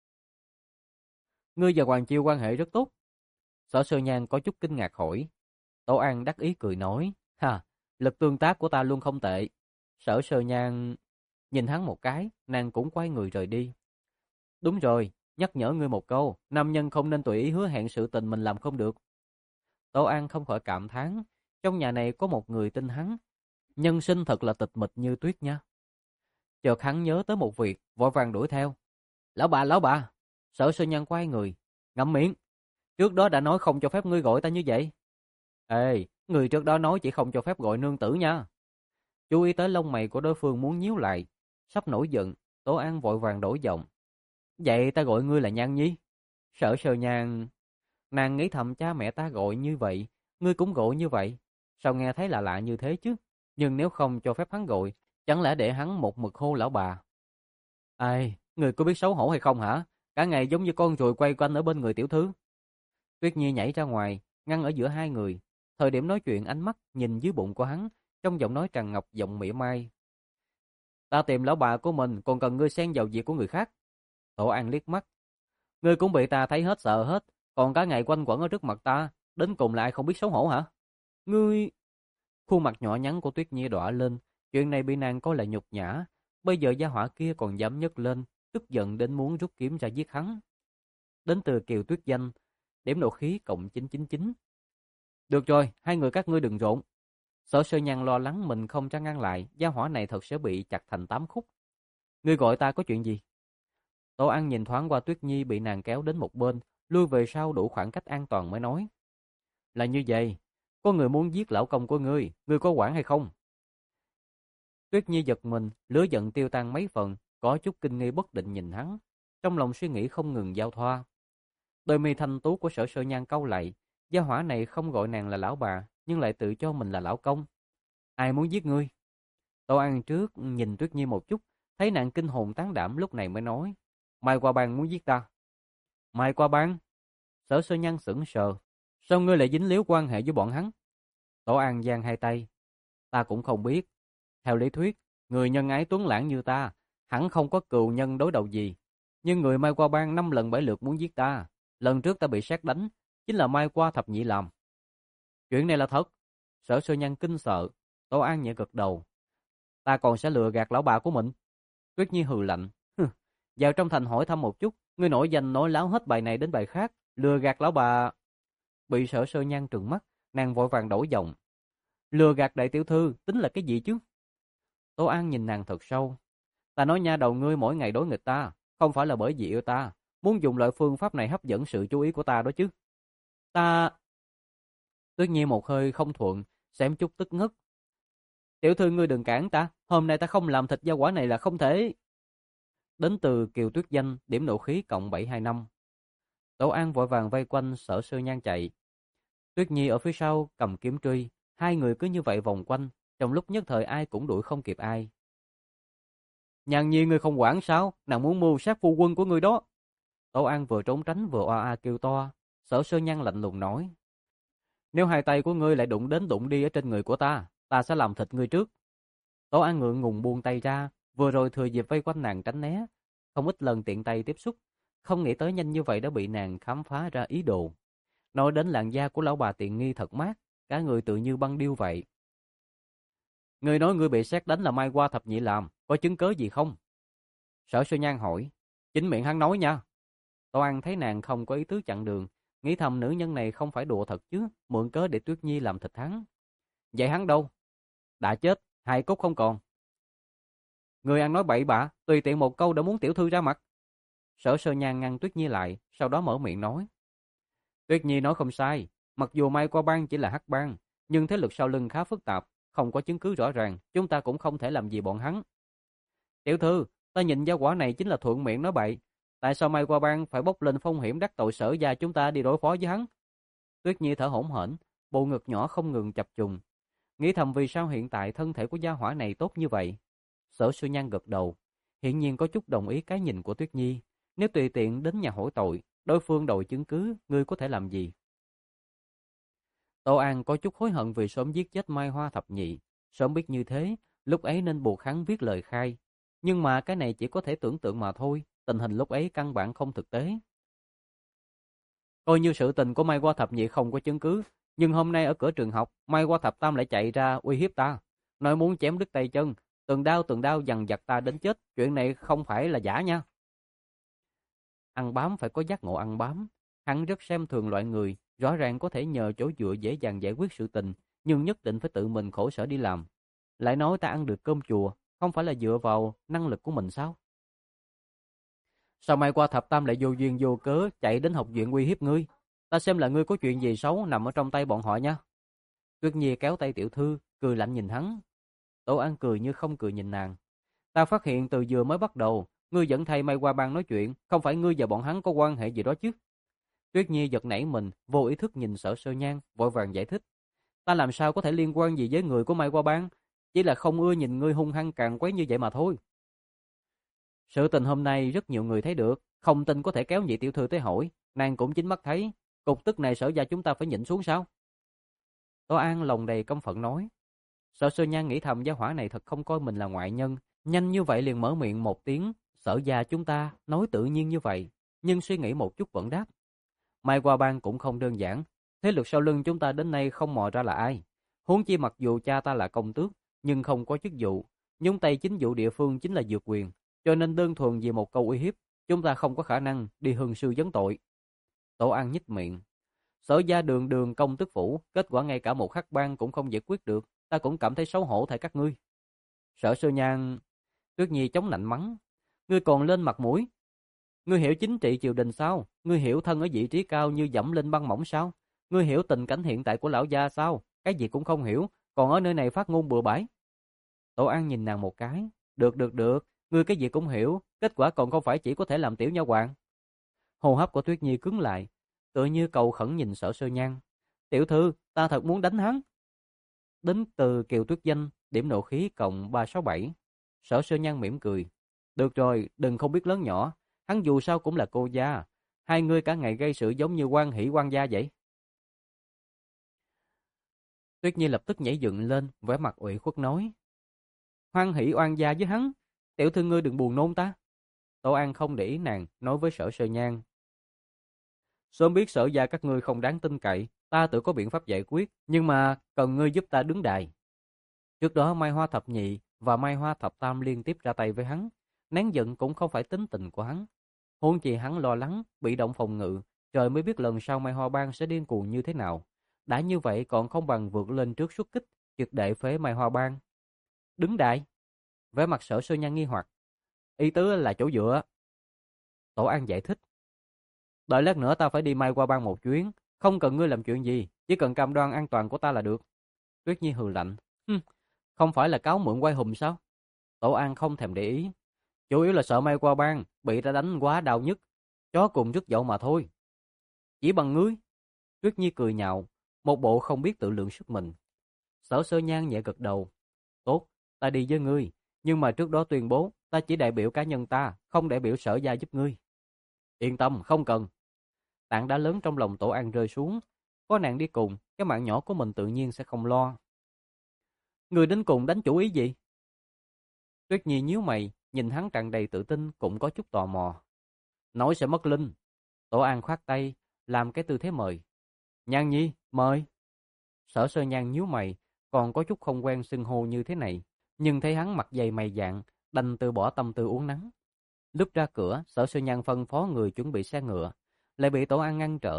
Ngươi và Hoàng Chiêu quan hệ rất tốt. Sở Sơ Nhan có chút kinh ngạc hỏi. Tổ An đắc ý cười nói, ha, lực tương tác của ta luôn không tệ. Sở Sơ Nhan nhìn hắn một cái, nàng cũng quay người rời đi. Đúng rồi, nhắc nhở ngươi một câu, nam nhân không nên tùy ý hứa hẹn sự tình mình làm không được. Tổ An không khỏi cảm thán, trong nhà này có một người tin hắn, nhân sinh thật là tịch mịch như tuyết nha. Chợt hắn nhớ tới một việc, vội vàng đuổi theo. Lão bà, lão bà. Sở Sơ Nhan quay người, ngậm miệng. Trước đó đã nói không cho phép ngươi gọi ta như vậy. Ê, người trước đó nói chỉ không cho phép gọi nương tử nha. Chú ý tới lông mày của đối phương muốn nhíu lại, sắp nổi giận, Tổ An vội vàng đổi giọng. Vậy ta gọi ngươi là Nhan Nhi. Sở Sơ Nhan, nàng nghĩ thầm cha mẹ ta gọi như vậy, ngươi cũng gọi như vậy, sao nghe thấy lạ lạ như thế chứ? Nhưng nếu không cho phép hắn gọi, chẳng lẽ để hắn một mực hô lão bà? Ai, người có biết xấu hổ hay không hả? Cả ngày giống như con ruồi quay quanh ở bên người tiểu thư. Tuyết Nhi nhảy ra ngoài, ngăn ở giữa hai người. Thời điểm nói chuyện ánh mắt nhìn dưới bụng của hắn, trong giọng nói tràn ngập giọng mỉa mai. Ta tìm lão bà của mình, còn cần ngươi xen vào việc của người khác. Tổ An liếc mắt. Ngươi cũng bị ta thấy hết sợ hết, còn cả ngày quanh quẩn ở trước mặt ta, đến cùng là ai không biết xấu hổ hả? Ngươi... Khuôn mặt nhỏ nhắn của Tuyết Nhi đỏ lên, chuyện này bị nàng coi là nhục nhã, bây giờ gia hỏa kia còn dám nhấc lên, tức giận đến muốn rút kiếm ra giết hắn. Đến từ Kiều Tuyết Danh, điểm nộ khí cộng chín chín chín. Được rồi, hai người các ngươi đừng rộn. Sở Sơ Nhan lo lắng mình không ra ngăn lại, gia hỏa này thật sẽ bị chặt thành tám khúc. Ngươi gọi ta có chuyện gì? Tổ An nhìn thoáng qua Tuyết Nhi bị nàng kéo đến một bên, lui về sau đủ khoảng cách an toàn mới nói. Là như vậy, có người muốn giết lão công của ngươi, ngươi có quản hay không? Tuyết Nhi giật mình, lửa giận tiêu tan mấy phần, có chút kinh nghi bất định nhìn hắn, trong lòng suy nghĩ không ngừng giao thoa. Đôi mi thanh tú của Sở Sơ Nhan cau lại, gia hỏa này không gọi nàng là lão bà, nhưng lại tự cho mình là lão công. Ai muốn giết ngươi? Tô An trước nhìn Tuyết Nhi một chút, thấy nàng kinh hồn tán đảm lúc này mới nói. Mai Qua Bang muốn giết ta. Mai Qua Bang? Sở Sơ Nhan sững sờ. Sao ngươi lại dính líu quan hệ với bọn hắn? Tổ An giang hai tay. Ta cũng không biết. Theo lý thuyết, người nhân ái tuấn lãng như ta, hẳn không có cừu nhân đối đầu gì. Nhưng người Mai Qua Bang năm lần bảy lượt muốn giết ta. Lần trước ta bị sét đánh, chính là Mai Qua thập nhị làm. Chuyện này là thật. Sở Sơ Nhan kinh sợ. Tổ An nhẹ gật đầu. Ta còn sẽ lừa gạt lão bà của mình. Tuyết Nhi hừ lạnh. Vào trong thành hỏi thăm một chút, ngươi nổi danh nói láo hết bài này đến bài khác, lừa gạt lão bà. Bị Sở Sơ Nhan trừng mắt, nàng vội vàng đổi giọng. Lừa gạt đại tiểu thư tính là cái gì chứ? Tô An nhìn nàng thật sâu. Ta nói nha đầu ngươi mỗi ngày đối nghịch ta, không phải là bởi vì yêu ta, muốn dùng loại phương pháp này hấp dẫn sự chú ý của ta đó chứ. Ta... Tuyết Nhi một hơi không thuận, xém chút tức ngất. Tiểu thư ngươi đừng cản ta, hôm nay ta không làm thịt gia quả này là không thể. Đến từ Kiều Tuyết Danh, điểm nộ khí cộng bảy hai năm. Tổ An vội vàng vây quanh Sở Sơ Nhan chạy. Tuyết Nhi ở phía sau cầm kiếm truy, hai người cứ như vậy vòng quanh, trong lúc nhất thời ai cũng đuổi không kịp ai. Nhan Nhi ngươi không quản sao, nàng muốn mưu sát phu quân của ngươi đó. Tổ An vừa trốn tránh vừa oa a kêu to. Sở Sơ Nhan lạnh lùng nói. Nếu hai tay của ngươi lại đụng đến đụng đi ở trên người của ta, ta sẽ làm thịt ngươi trước. Tổ An ngượng ngùng buông tay ra, vừa rồi thừa dịp vây quanh nàng tránh né, không ít lần tiện tay tiếp xúc, không nghĩ tới nhanh như vậy đã bị nàng khám phá ra ý đồ. Nói đến làn da của lão bà tiện nghi thật mát, cả người tự như băng điêu vậy. Ngươi nói ngươi bị sét đánh là Mai Qua thập nhị làm, có chứng cớ gì không? Sở Sơ Nhan hỏi. Chính miệng hắn nói nha. Tổ An thấy nàng không có ý tứ chặn đường, nghĩ thầm nữ nhân này không phải đùa thật chứ, mượn cớ để Tuyết Nhi làm thịt hắn. Vậy hắn đâu? Đã chết, hai cốt không còn. Người ăn nói bậy bạ, tùy tiện một câu đã muốn tiểu thư ra mặt. Sở Sơ Nhan ngăn Tuyết Nhi lại, sau đó mở miệng nói. Tuyết Nhi nói không sai, mặc dù Mai Qua Bang chỉ là hắc bang, nhưng thế lực sau lưng khá phức tạp, không có chứng cứ rõ ràng, chúng ta cũng không thể làm gì bọn hắn. Tiểu thư, ta nhìn gia quả này chính là thuận miệng nói bậy. Tại sao Mai Qua Bang phải bốc lên phong hiểm đắc tội Sở gia chúng ta đi đối phó với hắn? Tuyết Nhi thở hổn hển, bộ ngực nhỏ không ngừng chập trùng, nghĩ thầm vì sao hiện tại thân thể của gia hỏa này tốt như vậy. Sở Sư Nhan gật đầu, hiển nhiên có chút đồng ý cái nhìn của Tuyết Nhi. Nếu tùy tiện đến nhà hỏi tội, đối phương đòi chứng cứ, ngươi có thể làm gì? Tô An có chút hối hận vì sớm giết chết Mai Hoa thập nhị, sớm biết như thế, lúc ấy nên buộc hắn viết lời khai. Nhưng mà cái này chỉ có thể tưởng tượng mà thôi, tình hình lúc ấy căn bản không thực tế. Coi như sự tình của Mai Hoa thập nhị không có chứng cứ, nhưng hôm nay ở cửa trường học, Mai Hoa thập tam lại chạy ra uy hiếp ta, nói muốn chém đứt tay chân, từng đao từng đao dằn vặt ta đến chết, chuyện này không phải là giả nha. Ăn bám phải có giác ngộ ăn bám, hắn rất xem thường loại người, rõ ràng có thể nhờ chỗ dựa dễ dàng giải quyết sự tình, nhưng nhất định phải tự mình khổ sở đi làm. Lại nói ta ăn được cơm chùa, không phải là dựa vào năng lực của mình sao? Sao Mai Qua thập tam lại vô duyên vô cớ chạy đến học viện uy hiếp ngươi? Ta xem là ngươi có chuyện gì xấu nằm ở trong tay bọn họ nha. Tuyết Nhi kéo tay tiểu thư, cười lạnh nhìn hắn. Tổ An cười như không cười nhìn nàng. Ta phát hiện từ vừa mới bắt đầu, ngươi vẫn thay Mai Qua Bang nói chuyện, không phải ngươi và bọn hắn có quan hệ gì đó chứ? Tuyết Nhi giật nảy mình, vô ý thức nhìn Sở Sơ Nhan, vội vàng giải thích. Ta làm sao có thể liên quan gì với người của Mai Qua Bang, chỉ là không ưa nhìn ngươi hung hăng càng quấy như vậy mà thôi. Sự tình hôm nay rất nhiều người thấy được, không tin có thể kéo nhị tiểu thư tới hỏi, nàng cũng chính mắt thấy, cục tức này Sở gia chúng ta phải nhịn xuống sao? Tô An lòng đầy căm phẫn nói. Sở Sơ Nhan nghĩ thầm gia hỏa này thật không coi mình là ngoại nhân, nhanh như vậy liền mở miệng một tiếng, Sở gia chúng ta, nói tự nhiên như vậy, nhưng suy nghĩ một chút vẫn đáp. Mai Qua Bang cũng không đơn giản, thế lực sau lưng chúng ta đến nay không mò ra là ai. Huống chi mặc dù cha ta là công tước, nhưng không có chức vụ, nhúng tay chính vụ địa phương chính là dược quyền, cho nên đơn thuần vì một câu uy hiếp, chúng ta không có khả năng đi hương sư vấn tội. Tổ An nhếch miệng. Sở gia đường đường công tước phủ, kết quả ngay cả một hắc bang cũng không giải quyết được, ta cũng cảm thấy xấu hổ thay các ngươi. Sở Sơ Nhan, Tuyết Nhi chống nạnh mắng, ngươi còn lên mặt mũi. Ngươi hiểu chính trị triều đình sao? Ngươi hiểu thân ở vị trí cao như dẫm lên băng mỏng sao? Ngươi hiểu tình cảnh hiện tại của lão gia sao? Cái gì cũng không hiểu, còn ở nơi này phát ngôn bừa bãi. Tổ An nhìn nàng một cái, được được được, ngươi cái gì cũng hiểu, kết quả còn không phải chỉ có thể làm tiểu nha hoàn. Hô hấp của Tuyết Nhi cứng lại, tựa như cầu khẩn nhìn Sở Sơ Nhan. Tiểu thư, ta thật muốn đánh hắn. Đến từ Kiều Tuyết Danh, điểm nộ khí cộng ba sáu bảy. Sở Sơ Nhan mỉm cười. Được rồi, đừng không biết lớn nhỏ, hắn dù sao cũng là cô gia, hai người cả ngày gây sự giống như quan hỷ quan gia vậy. Tuyết Nhi lập tức nhảy dựng lên, vẻ mặt ủy khuất nói. Hoan hỷ oan gia với hắn, tiểu thư ngươi đừng buồn nôn ta. Tô An không để ý nàng, nói với Sở Sơ Nhan. Sớm biết Sở gia các ngươi không đáng tin cậy, ta tự có biện pháp giải quyết, nhưng mà cần ngươi giúp ta đứng đài. Trước đó Mai Hoa thập nhị và Mai Hoa thập tam liên tiếp ra tay với hắn, nén giận cũng không phải tính tình của hắn. Huống chi hắn lo lắng, bị động phòng ngự, trời mới biết lần sau Mai Hoa Bang sẽ điên cuồng như thế nào. Đã như vậy còn không bằng vượt lên trước xuất kích, triệt để phế Mai Hoa Bang. Đứng đại. Vẻ mặt Sở Sơ Nhan nghi hoặc. Ý tứ là chỗ dựa. Tổ An giải thích. Đợi lát nữa ta phải đi Mai Hoa Bang một chuyến, không cần ngươi làm chuyện gì, chỉ cần cam đoan an toàn của ta là được. Tuyết Nhi hừ lạnh. Hừm, không phải là cáo mượn quay hùm sao? Tổ An không thèm để ý. Chủ yếu là sợ Mai Qua Bang bị ta đánh quá đau nhức, chó cùng rứt dậu mà thôi. Chỉ bằng ngươi? Tuyết Nhi cười nhạo, một bộ không biết tự lượng sức mình. Sở Sơ Nhan nhẹ gật đầu. Tốt, ta đi với ngươi, nhưng mà trước đó tuyên bố ta chỉ đại biểu cá nhân ta, không đại biểu Sở gia giúp ngươi. Yên tâm, không cần. Tảng đá lớn trong lòng Tổ An rơi xuống, có nàng đi cùng, cái mạng nhỏ của mình tự nhiên sẽ không lo. Ngươi đến cùng đánh chủ ý gì? Tuyết Nhi nhíu mày, nhìn hắn tràn đầy tự tin, cũng có chút tò mò. Nói sẽ mất linh. Tổ An khoát tay, làm cái tư thế mời. Nhan Nhi, mời. Sở Sơ Nhan nhíu mày, còn có chút không quen xưng hô như thế này, nhưng thấy hắn mặt dày mày dạn, đành từ bỏ tâm tư uống nắng. Lúc ra cửa, Sở Sơ Nhan phân phó người chuẩn bị xe ngựa, lại bị Tổ An ngăn trở.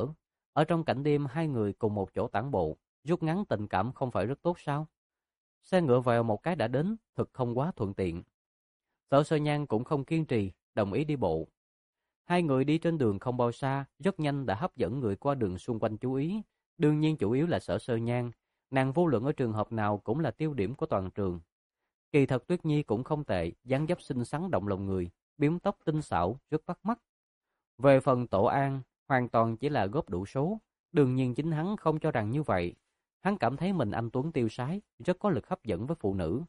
Ở trong cảnh đêm hai người cùng một chỗ tản bộ, rút ngắn tình cảm không phải rất tốt sao? Xe ngựa vèo một cái đã đến, thực không quá thuận tiện. Sở Sơ Nhan cũng không kiên trì, đồng ý đi bộ. Hai người đi trên đường không bao xa, rất nhanh đã hấp dẫn người qua đường xung quanh chú ý. Đương nhiên chủ yếu là Sở Sơ Nhan, nàng vô luận ở trường hợp nào cũng là tiêu điểm của toàn trường. Kỳ thật Tuyết Nhi cũng không tệ, dáng dấp xinh xắn động lòng người, biếm tóc tinh xảo, rất bắt mắt. Về phần Tổ An, hoàn toàn chỉ là góp đủ số, đương nhiên chính hắn không cho rằng như vậy. Hắn cảm thấy mình anh tuấn tiêu sái, rất có lực hấp dẫn với phụ nữ.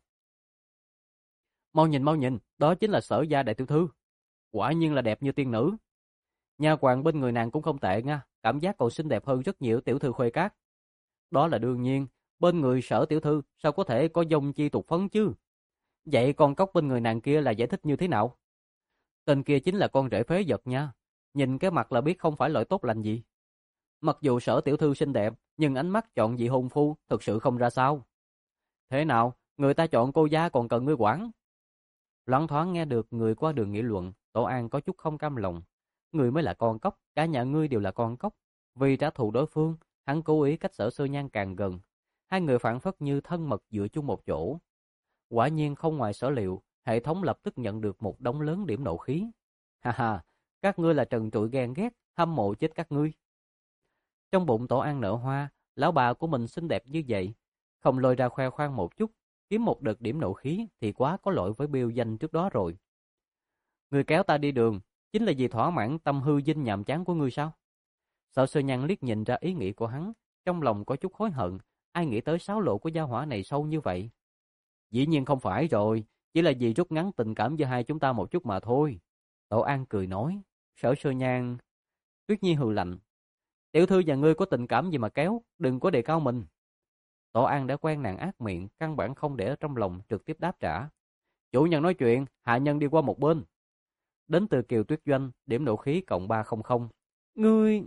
Mau nhìn mau nhìn, đó chính là Sở gia đại tiểu thư. Quả nhiên là đẹp như tiên nữ. Nha hoàn bên người nàng cũng không tệ nha, cảm giác còn xinh đẹp hơn rất nhiều tiểu thư Khuê Cát. Đó là đương nhiên, bên người Sở tiểu thư sao có thể có dông chi tục phấn chứ? Vậy con cóc bên người nàng kia là giải thích như thế nào? Tên kia chính là con rể phế vật nha. Nhìn cái mặt là biết không phải loại tốt lành gì. Mặc dù Sở tiểu thư xinh đẹp, nhưng ánh mắt chọn vị hôn phu thực sự không ra sao. Thế nào, người ta chọn cô gia còn cần ngươi quản? Loáng thoáng nghe được người qua đường nghị luận, Tổ An có chút không cam lòng. Ngươi mới là con cóc, cả nhà ngươi đều là con cóc. Vì trả thù đối phương, hắn cố ý cách Sở Sơ Nhan càng gần. Hai người phảng phất như thân mật dựa chung một chỗ. Quả nhiên không ngoài sở liệu, hệ thống lập tức nhận được một đống lớn điểm nộ khí. Ha ha, các ngươi là trần trụi ghen ghét, hâm mộ chết các ngươi. Trong bụng Tổ An nở hoa, lão bà của mình xinh đẹp như vậy, không lôi ra khoe khoang một chút, kiếm một đợt điểm nộ khí thì quá có lỗi với Bill danh trước đó rồi. Ngươi kéo ta đi đường, chính là vì thỏa mãn tâm hư dinh nhàm chán của ngươi sao? Sở Sơ Nhan liếc nhìn ra ý nghĩ của hắn, trong lòng có chút hối hận, ai nghĩ tới sáo lộ của gia hỏa này sâu như vậy. Dĩ nhiên không phải rồi, chỉ là vì rút ngắn tình cảm giữa hai chúng ta một chút mà thôi. Tổ An cười nói. Sở Sơ Nhan. Tuyết Nhi hừ lạnh. Tiểu thư và ngươi có tình cảm gì mà kéo, đừng có đề cao mình. Tổ An đã quen nàng ác miệng, căn bản không để ở trong lòng, trực tiếp đáp trả. Chủ nhân nói chuyện, hạ nhân đi qua một bên. Đến từ Kiều Tuyết Doanh, điểm nộ khí cộng ba trăm. Ngươi...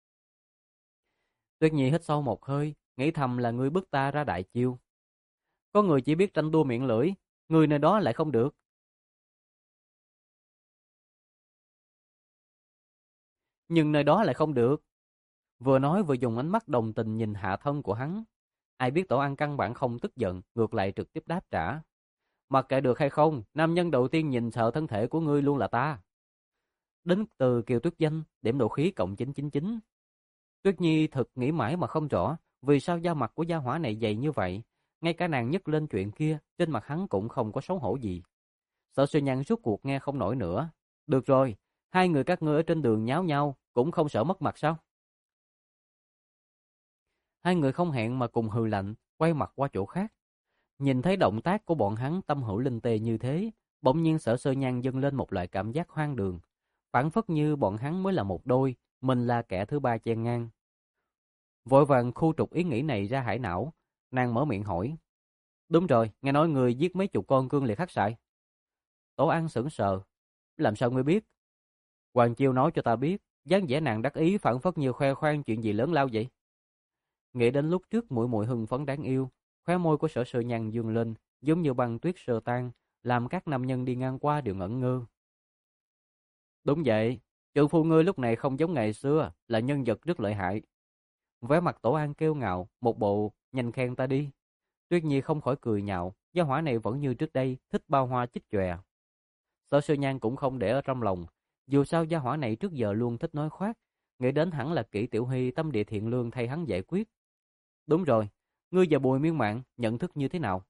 Tuyết Nhi hít sâu một hơi, nghĩ thầm là ngươi bức ta ra đại chiêu. Có người chỉ biết tranh đua miệng lưỡi, người nơi đó lại không được. Nhưng nơi đó lại không được. Vừa nói vừa dùng ánh mắt đồng tình nhìn hạ thân của hắn. Ai biết Tổ An căn bản không tức giận, ngược lại trực tiếp đáp trả. Mặc kệ được hay không, nam nhân đầu tiên nhìn sợ thân thể của ngươi luôn là ta. Đến từ Kiều Tuyết Danh, điểm độ khí cộng chín chín chín. Tuyết Nhi thực nghĩ mãi mà không rõ, vì sao da mặt của gia hỏa này dày như vậy. Ngay cả nàng nhấc lên chuyện kia, trên mặt hắn cũng không có xấu hổ gì. Sở Suy Nhan rút cuộc nghe không nổi nữa. Được rồi, hai người các ngươi ở trên đường nháo nhau, cũng không sợ mất mặt sao? Hai người không hẹn mà cùng hừ lạnh, quay mặt qua chỗ khác. Nhìn thấy động tác của bọn hắn tâm hữu linh tê như thế, bỗng nhiên Sở Sơ Nhan dâng lên một loại cảm giác hoang đường. Phản phất như bọn hắn mới là một đôi, mình là kẻ thứ ba chen ngang. Vội vàng khu trục ý nghĩ này ra hải não, nàng mở miệng hỏi. Đúng rồi, nghe nói người giết mấy chục con cương liệt hắc sải. Tổ An sững sờ. Làm sao ngươi biết? Hoàng Chiêu nói cho ta biết, dáng vẻ nàng đắc ý phản phất như khoe khoang chuyện gì lớn lao vậy. Nghĩ đến lúc trước muội muội hưng phấn đáng yêu, khóe môi của Sở Sơ Nhan dương lên, giống như băng tuyết sơ tan, làm các nam nhân đi ngang qua đều ngẩn ngơ. Đúng vậy, trượng phu ngươi lúc này không giống ngày xưa, là nhân vật rất lợi hại. Vẻ mặt Tổ An kêu ngạo, một bộ nhanh khen ta đi. Tuyết Nhi không khỏi cười nhạo, gia hỏa này vẫn như trước đây, thích bao hoa chích chòe. Sở Sơ Nhan cũng không để ở trong lòng, dù sao gia hỏa này trước giờ luôn thích nói khoác, nghĩ đến hẳn là Kỷ Tiểu Hy tâm địa thiện lương thay hắn giải quyết. Đúng rồi, ngươi và Bùi Miên Mạn nhận thức như thế nào?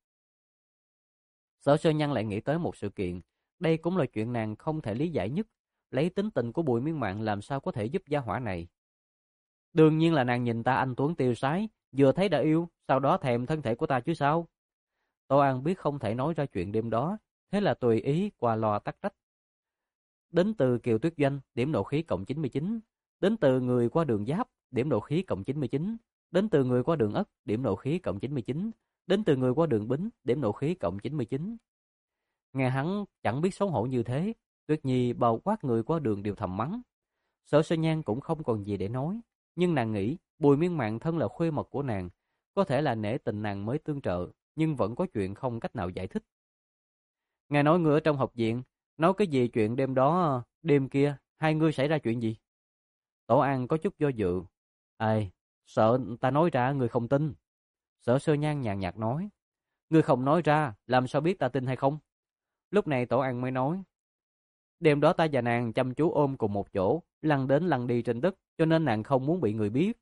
Sở Sơ Nhan lại nghĩ tới một sự kiện, đây cũng là chuyện nàng không thể lý giải nhất, lấy tính tình của Bùi Miên Mạn làm sao có thể giúp gia hỏa này. Đương nhiên là nàng nhìn ta anh tuấn tiêu sái, vừa thấy đã yêu, sau đó thèm thân thể của ta chứ sao. Tô An biết không thể nói ra chuyện đêm đó, thế là tùy ý qua loa tắc trách. Đến từ Kiều Tuyết Doanh, điểm nộ khí cộng chín mươi chín. Đến từ người qua đường Giáp, điểm nộ khí cộng chín mươi chín. Đến từ người qua đường Ất, điểm nộ khí cộng chín mươi chín. Đến từ người qua đường Bính, điểm nộ khí cộng chín mươi chín. Nghe hắn chẳng biết xấu hổ như thế, Tuyết Nhi bao quát người qua đường đều thầm mắng. Sở Sơ Nhan cũng không còn gì để nói, nhưng nàng nghĩ Bùi Miên Mạn thân là khuê mật của nàng, có thể là nể tình nàng mới tương trợ, nhưng vẫn có chuyện không cách nào giải thích. Nghe nói ngươi ở trong học viện, nói cái gì chuyện đêm đó, đêm kia, hai ngươi xảy ra chuyện gì? Tổ An có chút do dự. Ai, sợ ta nói ra người không tin. Sở Sơ Nhan nhàn nhạt nói. Người không nói ra, làm sao biết ta tin hay không? Lúc này Tổ An mới nói. Đêm đó ta và nàng chăm chú ôm cùng một chỗ, lăn đến lăn đi trên đất, cho nên nàng không muốn bị người biết.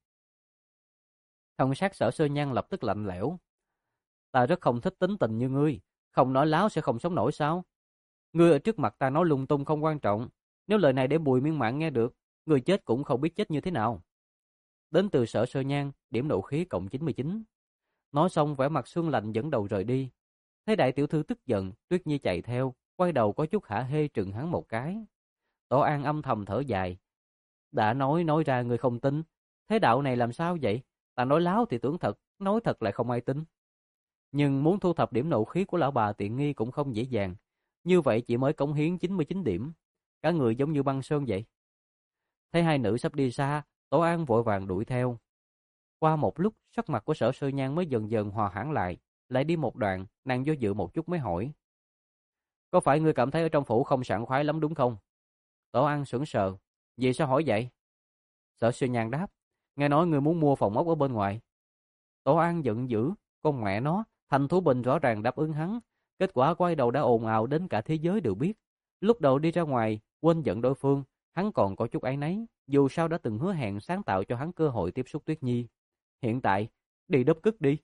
Thông sát Sở Sơ Nhan lập tức lạnh lẽo. Ta rất không thích tính tình như ngươi, không nói láo sẽ không sống nổi sao? Ngươi ở trước mặt ta nói lung tung không quan trọng, nếu lời này để Bùi Miên Mạn nghe được, người chết cũng không biết chết như thế nào. Đến từ Sở Sơ Nhan, điểm nộ khí cộng chín mươi chín. Nói xong vẻ mặt sương lạnh dẫn đầu rời đi. Thấy đại tiểu thư tức giận, Tuyết Nhi chạy theo, quay đầu có chút hả hê trừng hắn một cái. Tổ An âm thầm thở dài. Đã nói nói ra người không tin, thế đạo này làm sao vậy? Ta nói láo thì tưởng thật, nói thật lại không ai tin. Nhưng muốn thu thập điểm nộ khí của lão bà tiện nghi cũng không dễ dàng. Như vậy chỉ mới cống hiến chín mươi chín điểm. Cả người giống như băng sơn vậy. Thấy hai nữ sắp đi xa, Tổ An vội vàng đuổi theo. Qua một lúc, sắc mặt của Sở Sơ Nhan mới dần dần hòa hẳn lại. Lại đi một đoạn, nàng do dự một chút mới hỏi. Có phải ngươi cảm thấy ở trong phủ không sảng khoái lắm đúng không? Tổ An sững sờ. Vì sao hỏi vậy? Sở Sơ Nhan đáp. Nghe nói ngươi muốn mua phòng ốc ở bên ngoài. Tổ An giận dữ. Con mẹ nó, Thành Thú Bình rõ ràng đáp ứng hắn. Kết quả quay đầu đã ồn ào đến cả thế giới đều biết. Lúc đầu đi ra ngoài, quên giận đối phương, hắn còn có chút áy náy. Dù sao đã từng hứa hẹn sáng tạo cho hắn cơ hội tiếp xúc Tuyết Nhi. Hiện tại, đi đớp cức đi.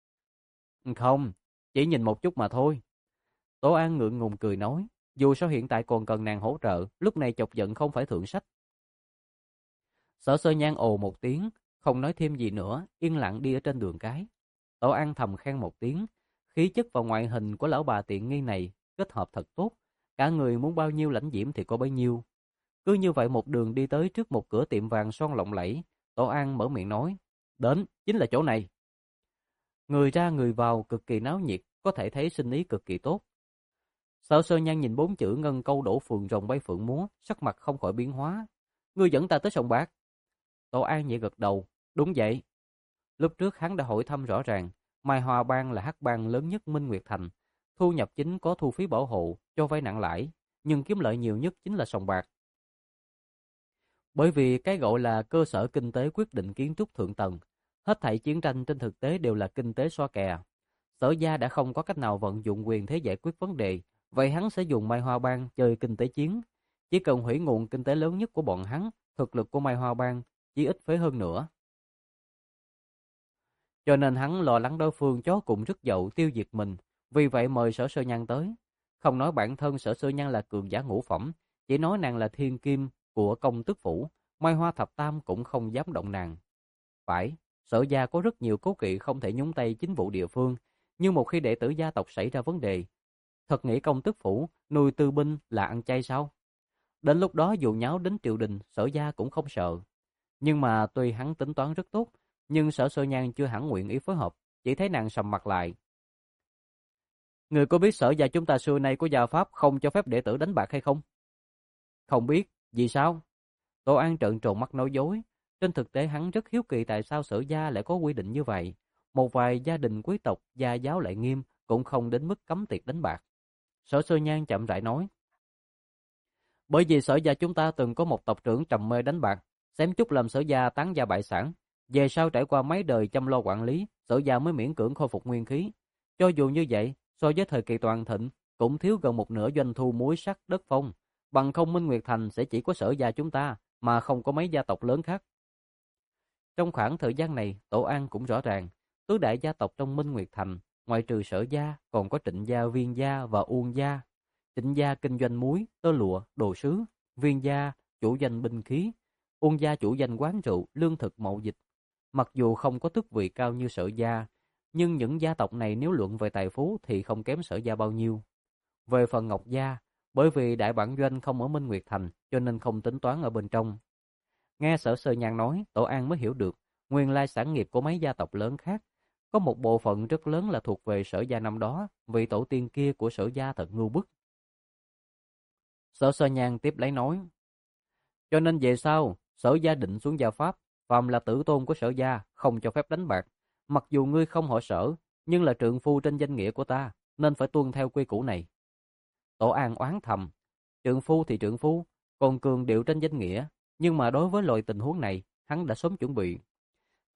Không, chỉ nhìn một chút mà thôi. Tổ An ngượng ngùng cười nói. Dù sao hiện tại còn cần nàng hỗ trợ, lúc này chọc giận không phải thượng sách. Sở Sơ Nhan ồ một tiếng, không nói thêm gì nữa, yên lặng đi ở trên đường cái. Tổ An thầm khen một tiếng, khí chất và ngoại hình của lão bà tiện nghi này kết hợp thật tốt, cả người muốn bao nhiêu lãnh diễm thì có bấy nhiêu. Cứ như vậy một đường đi tới trước một cửa tiệm vàng son lộng lẫy, Tổ An mở miệng nói, đến, chính là chỗ này. Người ra người vào cực kỳ náo nhiệt, có thể thấy sinh ý cực kỳ tốt. Sở Sơ Nhan nhìn bốn chữ ngân câu đổ phường rồng bay phượng múa, sắc mặt không khỏi biến hóa. Ngươi dẫn ta tới sòng bạc. Tổ An nhẹ gật đầu, đúng vậy. Lúc trước hắn đã hỏi thăm rõ ràng, Mai Hoa Bang là hắc bang lớn nhất Minh Nguyệt Thành, thu nhập chính có thu phí bảo hộ, cho vay nặng lãi, nhưng kiếm lợi nhiều nhất chính là sòng bạc. Bởi vì cái gọi là cơ sở kinh tế quyết định kiến trúc thượng tầng, hết thảy chiến tranh trên thực tế đều là kinh tế xoa kè. Sở Gia đã không có cách nào vận dụng quyền thế giải quyết vấn đề, vậy hắn sẽ dùng Mai Hoa Bang chơi kinh tế chiến. Chỉ cần hủy nguồn kinh tế lớn nhất của bọn hắn, thực lực của Mai Hoa Bang chỉ ít phế hơn nữa. Cho nên hắn lo lắng đối phương chó cùng rất dậu tiêu diệt mình, vì vậy mời Sở Sơ Nhan tới. Không nói bản thân Sở Sơ Nhan là cường giả ngũ phẩm, chỉ nói nàng là thiên kim của công tước phủ, Mai Hoa Thập Tam cũng không dám động nàng. Phải, Sở Gia có rất nhiều cố kỵ không thể nhúng tay chính vụ địa phương, nhưng một khi đệ tử gia tộc xảy ra vấn đề, thật nghĩ công tước phủ nuôi tư binh là ăn chay sao? Đến lúc đó dù nháo đến triều đình, Sở Gia cũng không sợ. Nhưng mà tuy hắn tính toán rất tốt, nhưng Sở Sơ Nhan chưa hẳn nguyện ý phối hợp, chỉ thấy nàng sầm mặt lại. Người có biết Sở Gia chúng ta xưa nay có gia pháp không cho phép đệ tử đánh bạc hay không? Không biết, vì sao? Tô An trợn tròn mắt nói dối. Trên thực tế hắn rất hiếu kỳ tại sao Sở Gia lại có quy định như vậy. Một vài gia đình quý tộc gia giáo lại nghiêm, cũng không đến mức cấm tiệt đánh bạc. Sở Sơ Nhan chậm rãi nói. Bởi vì Sở Gia chúng ta từng có một tộc trưởng trầm mê đánh bạc, xém chút làm Sở Gia tán gia bại sản. Về sau trải qua mấy đời chăm lo quản lý, Sở Gia mới miễn cưỡng khôi phục nguyên khí. Cho dù như vậy, so với thời kỳ toàn thịnh, cũng thiếu gần một nửa doanh thu muối sắt đất phong. Bằng không Minh Nguyệt Thành sẽ chỉ có Sở Gia chúng ta, mà không có mấy gia tộc lớn khác. Trong khoảng thời gian này, Tổ An cũng rõ ràng, tứ đại gia tộc trong Minh Nguyệt Thành, ngoại trừ Sở Gia, còn có Trịnh Gia, Viên Gia và Uông Gia. Trịnh Gia kinh doanh muối, tơ lụa, đồ sứ, Viên Gia chủ doanh binh khí, Uông Gia chủ doanh quán rượu, lương thực mậu dịch. Mặc dù không có tước vị cao như Sở Gia, nhưng những gia tộc này nếu luận về tài phú thì không kém Sở Gia bao nhiêu. Về phần Ngọc Gia, bởi vì đại bản doanh không ở Minh Nguyệt Thành, cho nên không tính toán ở bên trong. Nghe Sở Sơ Nhan nói, Tổ An mới hiểu được, nguyên lai sản nghiệp của mấy gia tộc lớn khác, có một bộ phận rất lớn là thuộc về Sở Gia năm đó, vị tổ tiên kia của Sở Gia thật ngu bức. Sở Sơ Nhan tiếp lấy nói, cho nên về sau, Sở Gia định xuống gia pháp, phàm là tử tôn của Sở Gia không cho phép đánh bạc. Mặc dù ngươi không họ Sở, nhưng là trượng phu trên danh nghĩa của ta, nên phải tuân theo quy củ này. Tổ An oán thầm, trượng phu thì trượng phu, còn cường điệu trên danh nghĩa, nhưng mà đối với loại tình huống này, hắn đã sớm chuẩn bị.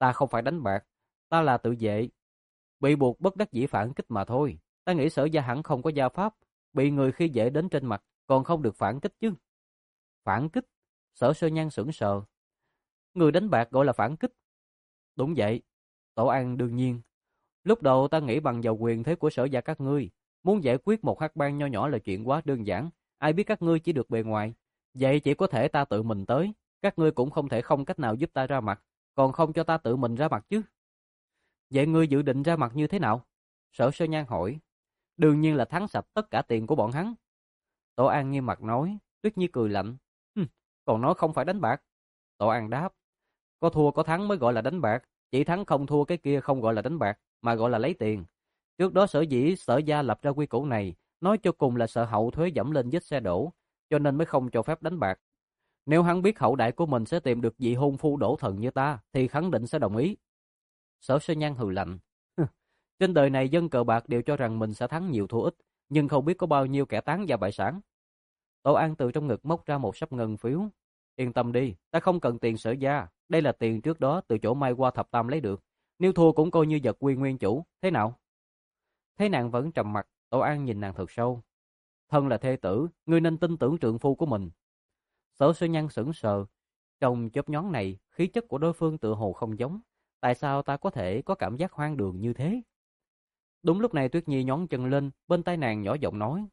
Ta không phải đánh bạc, ta là tự vệ. Bị buộc bất đắc dĩ phản kích mà thôi. Ta nghĩ Sở gia hẳn không có gia pháp, bị người khi dễ đến trên mặt, còn không được phản kích chứ. Phản kích? Sở Sơ Nhan sững sờ. Người đánh bạc gọi là phản kích? Đúng vậy. Tổ An đương nhiên. Lúc đầu ta nghĩ bằng vào quyền thế của Sở gia các ngươi, muốn giải quyết một hắc bang nho nhỏ là chuyện quá đơn giản. Ai biết các ngươi chỉ được bề ngoài. Vậy chỉ có thể ta tự mình tới. Các ngươi cũng không thể không cách nào giúp ta ra mặt, còn không cho ta tự mình ra mặt chứ. Vậy ngươi dự định ra mặt như thế nào? Sở Sơ Nhan hỏi. Đương nhiên là thắng sạch tất cả tiền của bọn hắn. Tổ An nghiêm mặt nói. Tuyết Nhi cười lạnh. Hừm, còn nói không phải đánh bạc. Tổ An đáp. Có thua có thắng mới gọi là đánh bạc. Chỉ thắng không thua cái kia không gọi là đánh bạc, mà gọi là lấy tiền. Trước đó Sở dĩ Sở gia lập ra quy củ này, nói cho cùng là sợ hậu thuế dẫm lên vết xe đổ, cho nên mới không cho phép đánh bạc. Nếu hắn biết hậu đại của mình sẽ tìm được vị hôn phu đổ thần như ta, thì khẳng định sẽ đồng ý. Sở Sơ Nhan hừ lạnh. Trên đời này dân cờ bạc đều cho rằng mình sẽ thắng nhiều thua ít, nhưng không biết có bao nhiêu kẻ tán gia bại sản. Tổ An từ trong ngực móc ra một sấp ngân phiếu. Yên tâm đi, ta không cần tiền Sở gia, đây là tiền trước đó từ chỗ Mai Hoa Thập Tam lấy được. Nếu thua cũng coi như vật quy nguyên chủ, thế nào? Thấy nàng vẫn trầm mặc, Tổ An nhìn nàng thật sâu. Thân là thê tử, ngươi nên tin tưởng trượng phu của mình. Sở Sơ Nhan sững sờ. Trong chớp nhoáng này, khí chất của đối phương tựa hồ không giống. Tại sao ta có thể có cảm giác hoang đường như thế? Đúng lúc này Tuyết Nhi nhón chân lên, bên tai nàng nhỏ giọng nói.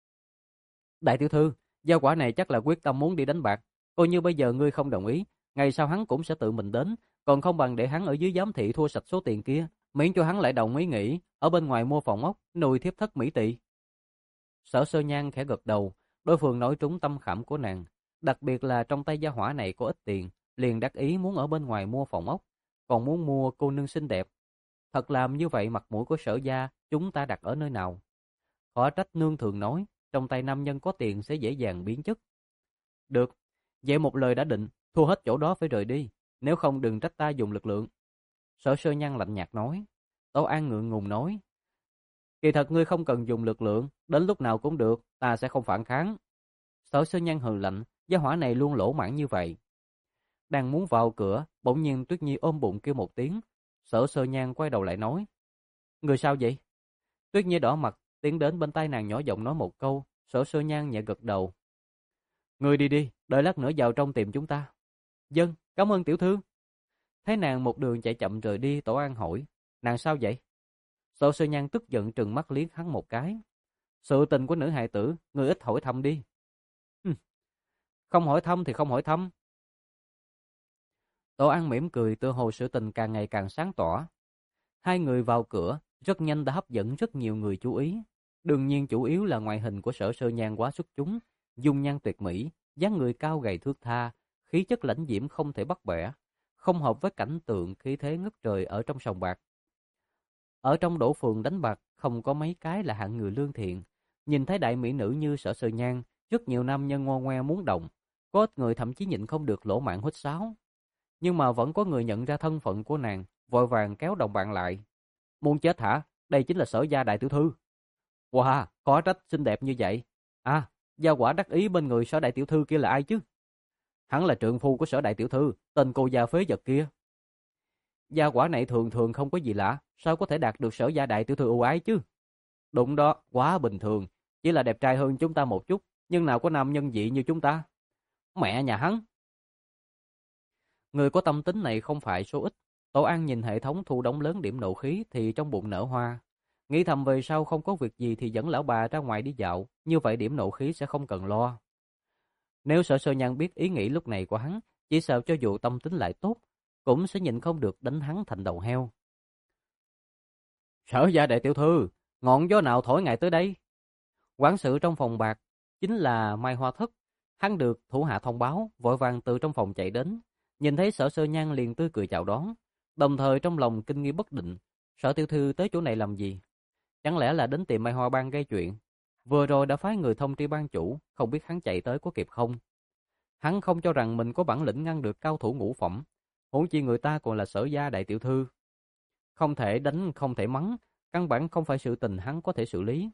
Đại tiểu thư, gia quả này chắc là quyết tâm muốn đi đánh bạc. Coi như bây giờ ngươi không đồng ý, ngày sau hắn cũng sẽ tự mình đến. Còn không bằng để hắn ở dưới giám thị thua sạch số tiền kia, miễn cho hắn lại đồng ý nghỉ, ở bên ngoài mua phòng ốc, nuôi thiếp thất mỹ tỳ. Sở Sơ Nhan khẽ gật đầu, đối phương nói trúng tâm khảm của nàng. Đặc biệt là trong tay gia hỏa này có ít tiền, liền đắc ý muốn ở bên ngoài mua phòng ốc, còn muốn mua cô nương xinh đẹp. Thật làm như vậy mặt mũi của Sở gia chúng ta đặt ở nơi nào? Khó trách nương thường nói, trong tay nam nhân có tiền sẽ dễ dàng biến chất. Được, vậy một lời đã định, thua hết chỗ đó phải rời đi, nếu không đừng trách ta dùng lực lượng. Sở Sơ Nhan lạnh nhạt nói. Tố An ngượng ngùng nói. Kỳ thật ngươi không cần dùng lực lượng, đến lúc nào cũng được, ta sẽ không phản kháng. Sở Sơ Nhan hừ lạnh, gia hỏa này luôn lỗ mãng như vậy. Đang muốn vào cửa, bỗng nhiên Tuyết Nhi ôm bụng kêu một tiếng. Sở Sơ Nhan quay đầu lại nói. Người sao vậy? Tuyết Nhi đỏ mặt, tiến đến bên tai nàng nhỏ giọng nói một câu. Sở Sơ Nhan nhẹ gật đầu. Người đi đi, đợi lát nữa vào trong tìm chúng ta. Dân, cảm ơn tiểu thư. Thấy nàng một đường chạy chậm rời đi, Tổ An hỏi. Nàng sao vậy? Sở Sơ Nhan tức giận trừng mắt liếc hắn một cái. Sự tình của nữ hài tử, người ít hỏi thăm đi. Hừm, không hỏi thăm thì không hỏi thăm. Tổ An mỉm cười, tựa hồ sự tình càng ngày càng sáng tỏ. Hai người vào cửa, rất nhanh đã hấp dẫn rất nhiều người chú ý. Đương nhiên chủ yếu là ngoại hình của Sở Sơ Nhan quá xuất chúng, dung nhan tuyệt mỹ, dáng người cao gầy thướt tha, khí chất lãnh diễm không thể bắt bẻ, không hợp với cảnh tượng khí thế ngất trời ở trong sòng bạc. Ở trong đổ phường đánh bạc không có mấy cái là hạng người lương thiện. Nhìn thấy đại mỹ nữ như Sở Sơ Nhan, rất nhiều nam nhân ngoe ngoe muốn động, có ít người thậm chí nhịn không được lỗ mãng huýt sáo. Nhưng mà vẫn có người nhận ra thân phận của nàng, vội vàng kéo đồng bạn lại. Muốn chết hả? Đây chính là Sở gia đại tiểu thư. Wow, có trách xinh đẹp như vậy. À, gia quả đắc ý bên người Sở đại tiểu thư kia là ai chứ? Hắn là trượng phu của Sở đại tiểu thư, tên cô già phế vật kia. Gia quả này thường thường không có gì lạ, sao có thể đạt được Sở gia đại tiểu thư ưu ái chứ? Đúng đó, quá bình thường, chỉ là đẹp trai hơn chúng ta một chút, nhưng nào có nam nhân dị như chúng ta. Mẹ nhà hắn. Người có tâm tính này không phải số ít. Tổ An nhìn hệ thống thu đóng lớn điểm nộ khí thì trong bụng nở hoa. Nghĩ thầm về sau không có việc gì thì dẫn lão bà ra ngoài đi dạo, như vậy điểm nộ khí sẽ không cần lo. Nếu Sở Sơ Nhan biết ý nghĩ lúc này của hắn, chỉ sợ cho dù tâm tính lại tốt, cũng sẽ nhịn không được đánh hắn thành đầu heo. Sở gia đại tiểu thư, ngọn gió nào thổi ngài tới đây? Quản sự trong phòng bạc chính là Mai Hoa Thất. Hắn được thủ hạ thông báo, vội vàng từ trong phòng chạy đến, nhìn thấy Sở Sơ Nhan liền tươi cười chào đón, đồng thời trong lòng kinh nghi bất định. Sở tiểu thư tới chỗ này làm gì? Chẳng lẽ là đến tìm Mai Hoa Bang gây chuyện? Vừa rồi đã phái người thông tri ban chủ, không biết hắn chạy tới có kịp không? Hắn không cho rằng mình có bản lĩnh ngăn được cao thủ ngũ phẩm, huống chi người ta còn là Sở gia đại tiểu thư. Không thể đánh, không thể mắng, căn bản không phải sự tình hắn có thể xử lý.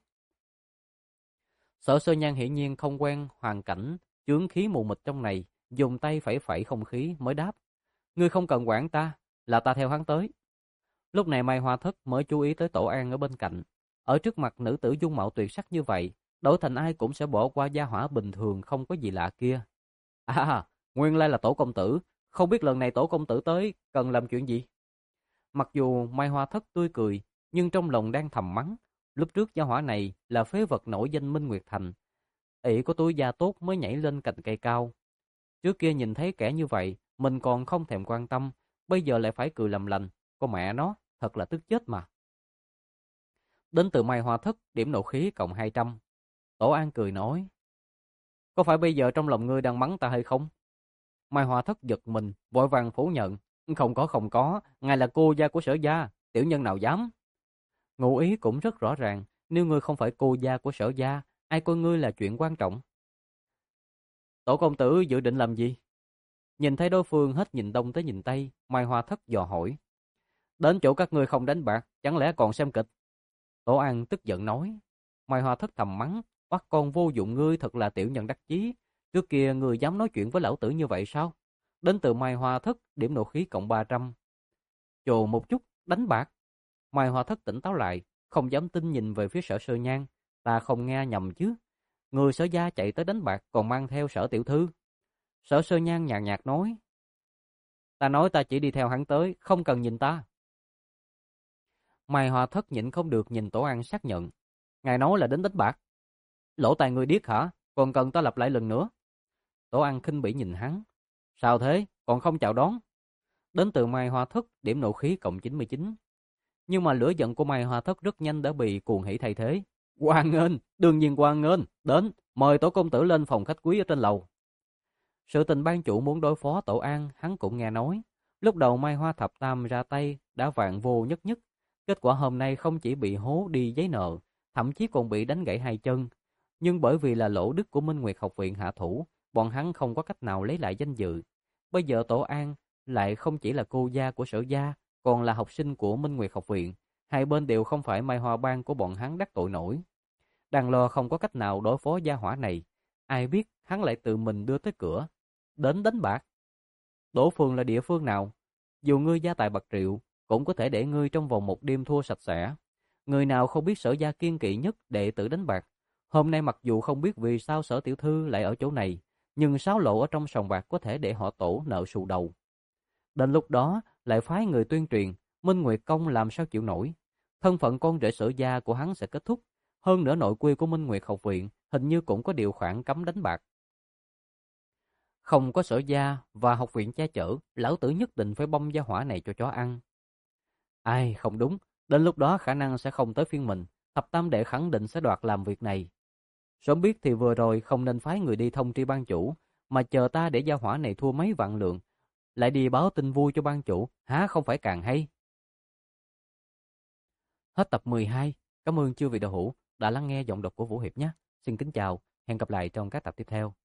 Sở Sơ Nhan hiển nhiên không quen hoàn cảnh chướng khí mù mịt trong này, dùng tay phẩy phẩy không khí mới đáp. Ngươi không cần quản ta, là ta theo hắn tới. Lúc này Mai Hoa Thất mới chú ý tới Tổ An ở bên cạnh. Ở trước mặt nữ tử dung mạo tuyệt sắc như vậy, đổi thành ai cũng sẽ bỏ qua gia hỏa bình thường không có gì lạ kia. À, nguyên lai là Tổ công tử, không biết lần này Tổ công tử tới cần làm chuyện gì? Mặc dù Mai Hoa Thất tươi cười, nhưng trong lòng đang thầm mắng, lúc trước gia hỏa này là phế vật nổi danh Minh Nguyệt Thành. ỷ có túi da tốt mới nhảy lên cành cây cao. Trước kia nhìn thấy kẻ như vậy, mình còn không thèm quan tâm, bây giờ lại phải cười làm lành, con mẹ nó, thật là tức chết mà. Đến từ Mai Hoa Thất, điểm nộ khí cộng hai trăm. Tổ An cười nói, có phải bây giờ trong lòng ngươi đang mắng ta hay không? Mai Hoa Thất giật mình, vội vàng phủ nhận, không có không có, ngài là cô gia của Sở gia, tiểu nhân nào dám. Ngụ ý cũng rất rõ ràng, nếu ngươi không phải cô gia của Sở gia, ai coi ngươi là chuyện quan trọng. Tổ công tử dự định làm gì? Nhìn thấy đối phương hết nhìn đông tới nhìn tây, Mai Hoa Thất dò hỏi. Đến chỗ các ngươi không đánh bạc, chẳng lẽ còn xem kịch? Tổ An tức giận nói. Mai Hoa Thất thầm mắng, bắt con vô dụng ngươi thật là tiểu nhân đắc chí. Trước kia ngươi dám nói chuyện với lão tử như vậy sao? Đến từ Mai Hoa Thất, điểm nộ khí cộng ba trăm. Chồ một chút, đánh bạc. Mai Hoa Thất tỉnh táo lại, không dám tin nhìn về phía Sở Sơ Nhan. Ta không nghe nhầm chứ. Người Sở gia chạy tới đánh bạc còn mang theo Sở tiểu thư. Sở Sơ Nhan nhàn nhạt nói. Ta nói ta chỉ đi theo hắn tới, không cần nhìn ta. Mai Hoa Thất nhịn không được nhìn Tổ An xác nhận. Ngài nói là đến đánh bạc. Lỗ tai người điếc hả? Còn cần ta lặp lại lần nữa. Tổ An khinh bỉ nhìn hắn. Sao thế? Còn không chào đón. Đến từ Mai Hoa Thất, điểm nộ khí cộng chín mươi chín. Nhưng mà lửa giận của Mai Hoa Thất rất nhanh đã bị cuồng hỉ thay thế. Hoan nghênh, đương nhiên hoan nghênh. Đến, mời Tổ công tử lên phòng khách quý ở trên lầu. Sự tình ban chủ muốn đối phó Tổ An, hắn cũng nghe nói. Lúc đầu Mai Hoa Thập Tam ra tay đã vạn vô nhất nhất. Kết quả hôm nay không chỉ bị hố đi giấy nợ, thậm chí còn bị đánh gãy hai chân. Nhưng bởi vì là lỗ đức của Minh Nguyệt học viện hạ thủ, bọn hắn không có cách nào lấy lại danh dự. Bây giờ Tổ An lại không chỉ là cô gia của Sở gia, còn là học sinh của Minh Nguyệt học viện. Hai bên đều không phải Mai Hoa bang của bọn hắn đắc tội nổi. Đang lo không có cách nào đối phó gia hỏa này. Ai biết hắn lại tự mình đưa tới cửa. Đến đánh bạc. Đỗ Phường là địa phương nào? Dù ngươi gia tài bạc triệu, cũng có thể để ngươi trong vòng một đêm thua sạch sẽ. Người nào không biết Sở gia kiên kỵ nhất đệ tử đánh bạc. Hôm nay mặc dù không biết vì sao Sở tiểu thư lại ở chỗ này, nhưng sáo lộ ở trong sòng bạc có thể để họ Tổ nợ xù đầu. Đến lúc đó lại phái người tuyên truyền, Minh Nguyệt Công làm sao chịu nổi. Thân phận con rể Sở gia của hắn sẽ kết thúc. Hơn nữa nội quy của Minh Nguyệt học viện hình như cũng có điều khoản cấm đánh bạc. Không có Sở gia và học viện che chở, lão tử nhất định phải băm gia hỏa này cho chó ăn. Ai, không đúng, đến lúc đó khả năng sẽ không tới phiên mình, Thập Tam đệ khẳng định sẽ đoạt làm việc này. Sớm biết thì vừa rồi không nên phái người đi thông tri ban chủ, mà chờ ta để gia hỏa này thua mấy vạn lượng, lại đi báo tin vui cho ban chủ, há không phải càng hay. Hết tập mười hai, cảm ơn chư vị đạo hữu đã lắng nghe giọng đọc của Vũ Hiệp nhé. Xin kính chào, hẹn gặp lại trong các tập tiếp theo.